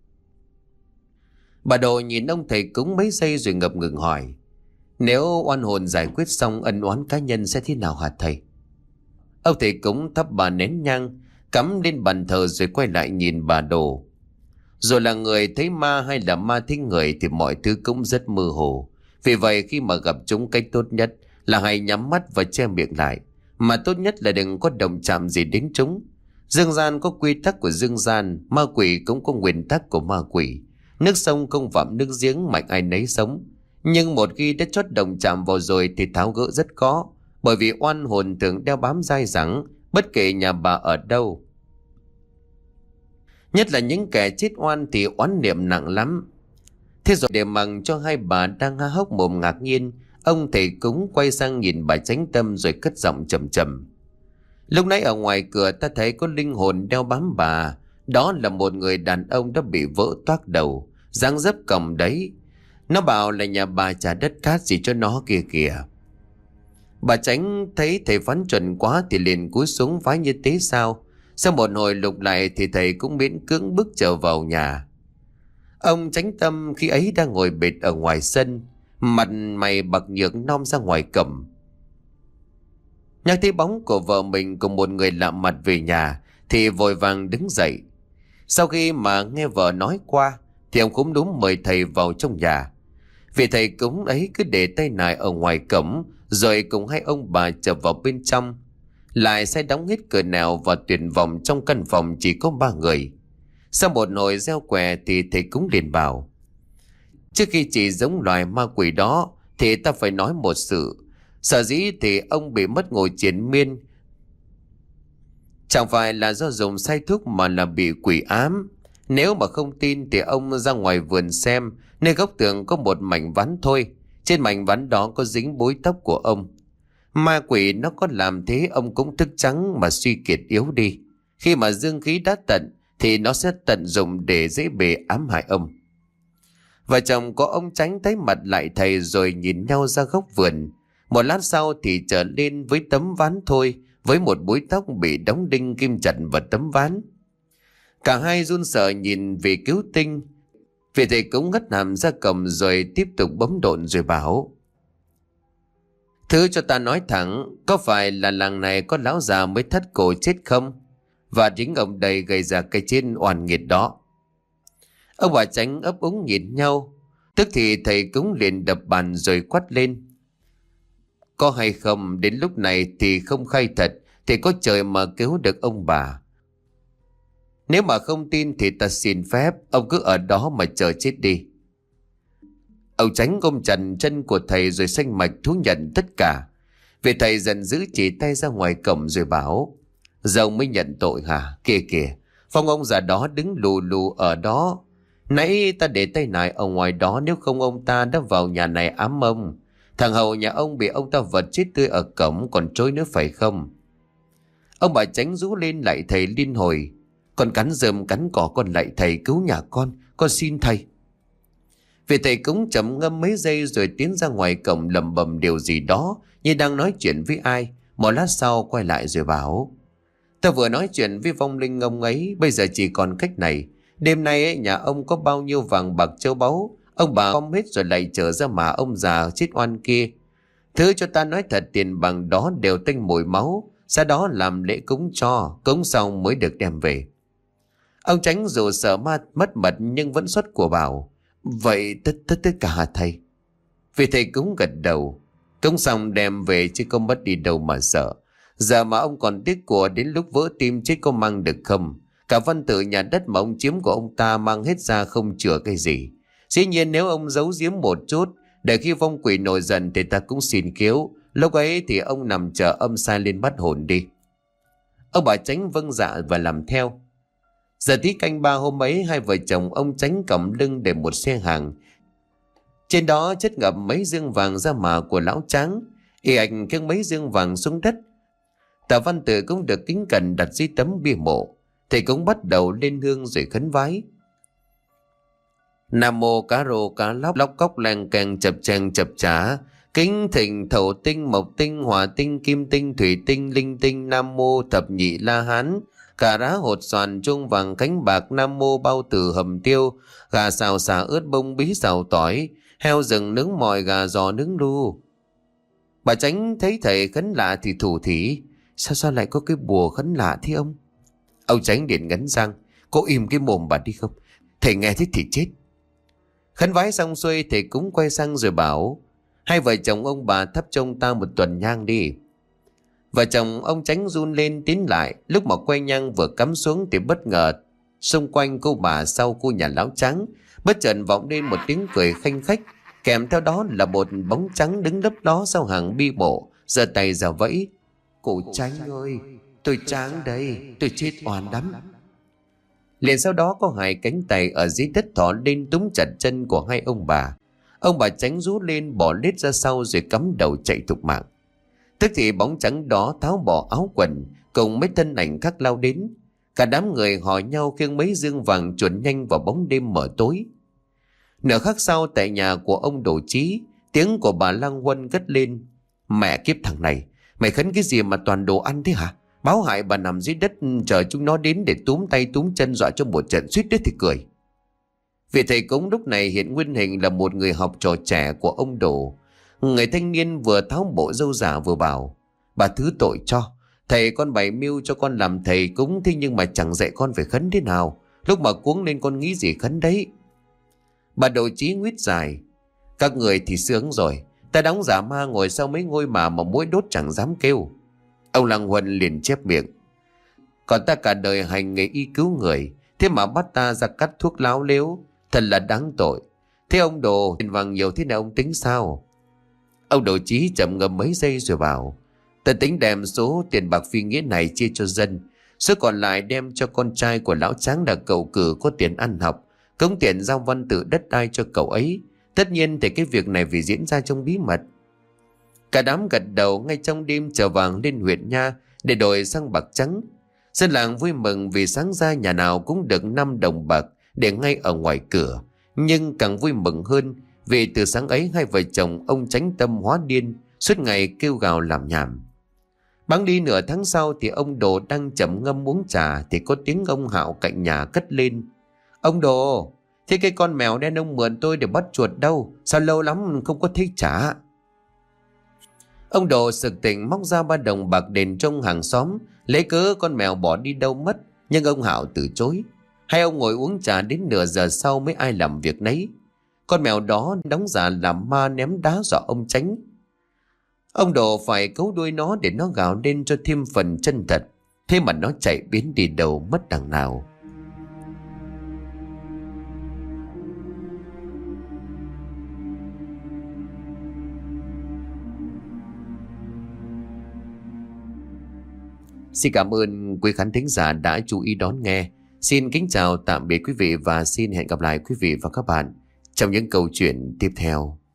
Speaker 1: Bà Đồ nhìn ông thầy cúng mấy giây rồi ngập ngừng hỏi: "Nếu oan hồn giải quyết xong ân oán cá nhân sẽ thế nào hả thầy?" Ông thầy cúng thắp bà nén nhang, cắm lên bàn thờ rồi quay lại nhìn bà Đồ. Rồi là người thấy ma hay là ma thấy người thì mọi thứ cũng rất mơ hồ. Vì vậy khi mà gặp chúng, cách tốt nhất là hãy nhắm mắt và che miệng lại. Mà tốt nhất là đừng có động chạm gì đến chúng. Dương gian có quy tắc của dương gian, ma quỷ cũng có nguyên tắc của ma quỷ. Nước sông không phạm nước giếng, mạnh ai nấy sống. Nhưng một khi đã chót động chạm vào rồi thì tháo gỡ rất khó, bởi vì oan hồn thường đeo bám dai dẳng bất kể nhà bà ở đâu. Nhất là những kẻ chết oan thì oán niệm nặng lắm. Thế rồi để mặc cho hai bà đang há hốc mồm ngạc nhiên, ông thầy cúng quay sang nhìn bà Chánh Tâm rồi cất giọng trầm trầm: "Lúc nãy ở ngoài cửa ta thấy có linh hồn đeo bám bà. Đó là một người đàn ông đã bị vỡ toác đầu, dáng dấp còng đấy. Nó bảo là nhà bà trả đất cát gì cho nó kìa kìa." Bà Chánh thấy thầy phán chuẩn quá thì liền cúi xuống vái như thế sao. Sau một hồi lục lại thì thầy cũng miễn cưỡng bước trở vào nhà. Ông Chánh Tâm khi ấy đang ngồi bệt ở ngoài sân, mặt mày bạc nhược nom ra ngoài cổng. Nhắc thấy bóng của vợ mình cùng một người lạ mặt về nhà thì vội vàng đứng dậy. Sau khi mà nghe vợ nói qua thì ông cũng đúng mời thầy vào trong nhà. Vị thầy cúng ấy cứ để tay nải ở ngoài cổng rồi cùng hai ông bà trở vào bên trong. Lại sai đóng hết cửa nào và tuyệt vọng trong căn phòng chỉ có 3 người. Sau một hồi gieo quẻ thì thầy cúng liền bảo: "Trước khi chỉ giống loài ma quỷ đó thì ta phải nói một sự. Sở dĩ thì ông bị mất ngồi triền miên chẳng phải là do dùng sai thuốc mà là bị quỷ ám. Nếu mà không tin thì ông ra ngoài vườn xem, nơi góc tường có một mảnh ván thôi. Trên mảnh ván đó có dính búi tóc của ông. Ma quỷ nó có làm thế ông cũng thức trắng mà suy kiệt yếu đi. Khi mà dương khí đã tận thì nó sẽ tận dụng để dễ bề ám hại ông." Vợ chồng có ông Chánh thấy mặt lại thầy rồi nhìn nhau ra góc vườn. Một lát sau thì trở lên với tấm ván thôi, với một búi tóc bị đóng đinh kim chặt vào tấm ván. Cả hai run sợ nhìn về cứu tinh. Vị thầy cũng ngất hàm ra cầm rồi tiếp tục bấm độn rồi bảo: "Thứ cho ta nói thẳng, có phải là làng này có lão già mới thắt cổ chết không? Và chính ông đây gây ra cái chết oan nghiệt đó." Ông bà Chánh ấp úng nhìn nhau. Tức thì thầy cũng liền đập bàn rồi quát lên: "Có hay không đến lúc này thì không khai thật thì có trời mà cứu được ông bà. Nếu mà không tin thì ta xin phép ông cứ ở đó mà chờ chết đi." Ông Chánh ôm chặt chân của thầy rồi xanh mạch thú nhận tất cả. Vì thầy giận dữ chỉ tay ra ngoài cổng rồi bảo: "Giờ ông mới nhận tội hả? Kìa kìa, phong ông già đó đứng lù lù ở đó. Nãy ta để tay nải ở ngoài đó, nếu không ông ta đã vào nhà này ám ông. Thằng hầu nhà ông bị ông ta vật chết tươi ở cổng còn trối nữa phải không?" Ông bà Chánh rú lên lại thầy liên hồi: "Con cắn rơm cắn cỏ, con lại thầy cứu nhà con xin thầy." Vị thầy cũng trầm ngâm mấy giây rồi tiến ra ngoài cổng lẩm bẩm điều gì đó như đang nói chuyện với ai. Một lát sau quay lại rồi bảo: "Ta vừa nói chuyện với vong linh ông ấy, bây giờ chỉ còn cách này. Đêm nay ấy, nhà ông có bao nhiêu vàng bạc châu báu, ông bà gom hết rồi lại trở ra mà ông già chết oan kia. Thứ cho ta nói thật, tiền bằng đó đều tanh mùi máu, sau đó làm lễ cúng cho, cúng xong mới được đem về." Ông Chánh dù sợ ma mất mật nhưng vẫn xuất của bảo: "Vậy tất cả hả thầy?" Vì thầy cũng gật đầu: "Cúng xong đem về chứ không mất đi đâu mà sợ. Giờ mà ông còn tiếc của đến lúc vỡ tim chết có mang được không? Cả văn tự nhà đất mà ông chiếm của ông ta mang hết ra không chừa cái gì. Dĩ nhiên nếu ông giấu giếm một chút, để khi vong quỷ nổi giận thì ta cũng xin cứu. Lúc ấy thì ông nằm chờ âm sai lên bắt hồn đi." Ông bà Chánh vâng dạ và làm theo. Giờ tí canh ba hôm ấy, hai vợ chồng ông Chánh cầm lưng để một xe hàng. Trên đó chất ngập mấy dương vàng da mà của lão Tráng. Y ảnh khiêng mấy dương vàng xuống đất. Tạ văn tự cũng được kính cẩn đặt dưới tấm bia mộ. Thầy cũng bắt đầu lên hương rồi khấn vái: "Nam mô cá rô cá lóc, lóc cóc leng keng chập cheng chập chả. Kính thịnh thổ tinh mộc tinh hỏa tinh kim tinh thủy tinh linh tinh. Nam mô thập nhị la hán. Cà rá hột xoàn chuông vàng cánh bạc. Nam mô bao tử hầm tiêu. Gà xào xả ướt bông bí xào tỏi. Heo rừng nướng mòi gà giò nướng lu." Bà Chánh thấy thầy khấn lạ thì thủ thỉ: Sao lại có cái bùa khấn lạ thế ông?" Ông Chánh điện ngấn răng: "Cô im cái mồm bà đi không? Thầy nghe thấy thì chết." Khấn vái xong xuôi thầy cũng quay sang rồi bảo: "Hai vợ chồng ông bà thắp cho ông ta một tuần nhang đi." Vợ chồng ông Chánh run lên tiến lại. Lúc mà quay nhang vừa cắm xuống thì bất ngờ xung quanh cô bà sau khu nhà lão Trắng bất chợt vọng lên một tiếng cười khanh khách, kèm theo đó là một bóng trắng đứng lấp ló sau hàng bi bộ giơ tay ra vẫy. Cụ Chánh ơi, tôi Tráng đây, tôi chết oan lắm. Liền sau đó có hai cánh tay ở dưới đất thỏ lên túm chặt chân của hai ông bà. Ông bà Chánh rú lên bỏ lết ra sau rồi cắm đầu chạy thục mạng. Tức thì bóng trắng đó tháo bỏ áo quần cùng mấy thân ảnh khác lao đến. Cả đám người hò nhau khiêng mấy dương vàng chuồn nhanh vào bóng đêm mờ tối. Nửa khắc sau tại nhà của ông Đồ Chí, tiếng của bà Lang Huân cất lên. Mẹ kiếp thằng này, mày khấn cái gì mà toàn đồ ăn thế hả? Báo hại bà nằm dưới đất chờ chúng nó đến để túm tay túm chân dọa cho một trận suýt đứt thì cười. Vị thầy cúng lúc này hiện nguyên hình là một người học trò trẻ của ông Đồ. Người thanh niên vừa tháo bộ râu giả vừa bảo: bà thứ tội cho, thầy con bày mưu cho con làm thầy cúng, thế nhưng mà chẳng dạy con phải khấn thế nào. Lúc mà cuống lên con nghĩ gì khấn đấy. Bà Đồ Chí nguyết dài: các người thì sướng rồi, ta đóng giả ma ngồi sau mấy ngôi mà muỗi đốt chẳng dám kêu. Ông Lang Huân liền chép miệng: còn ta cả đời hành nghề y cứu người, thế mà bắt ta ra cắt thuốc láo lếu, thật là đáng tội. Thế ông Đồ tiền vàng nhiều thế nào ông tính sao? Ông Đồ Chí chậm ngâm mấy giây rồi bảo: ta tính đem số tiền bạc phi nghĩa này chia cho dân, số còn lại đem cho con trai của lão Tráng là cậu Cử có tiền ăn học, cống tiền giao văn tự đất đai cho cậu ấy. Tất nhiên thì cái việc này phải diễn ra trong bí mật. Cả đám gật đầu. Ngay trong đêm chở vàng lên huyện nha để đổi sang bạc trắng. Dân làng vui mừng vì sáng ra nhà nào cũng được 5 đồng bạc để ngay ở ngoài cửa. Nhưng càng vui mừng hơn vì từ sáng ấy hai vợ chồng ông Chánh tâm hóa điên, suốt ngày kêu gào làm nhảm. Bẵng đi nửa tháng sau thì ông Đồ đang trầm ngâm uống trà thì có tiếng ông Hạo cạnh nhà cất lên: ông Đồ, thế cái con mèo đen ông mượn tôi để bắt chuột đâu? Sao lâu lắm không có thấy trả? Ông Đồ sực tỉnh móc ra 3 đồng bạc đền trong hàng xóm, lấy cớ con mèo bỏ đi đâu mất. Nhưng ông Hạo từ chối. Hai ông ngồi uống trà đến nửa giờ sau mới ai làm việc nấy. Con mèo đó đóng giả làm ma ném đá dọa ông Chánh. Ông Đồ phải cấu đuôi nó để nó gào lên cho thêm phần chân thật. Thế mà nó chạy biến đi đâu mất đằng nào. Xin cảm ơn quý khán thính giả đã chú ý đón nghe. Xin kính chào tạm biệt quý vị và xin hẹn gặp lại quý vị và các bạn trong những câu chuyện tiếp theo.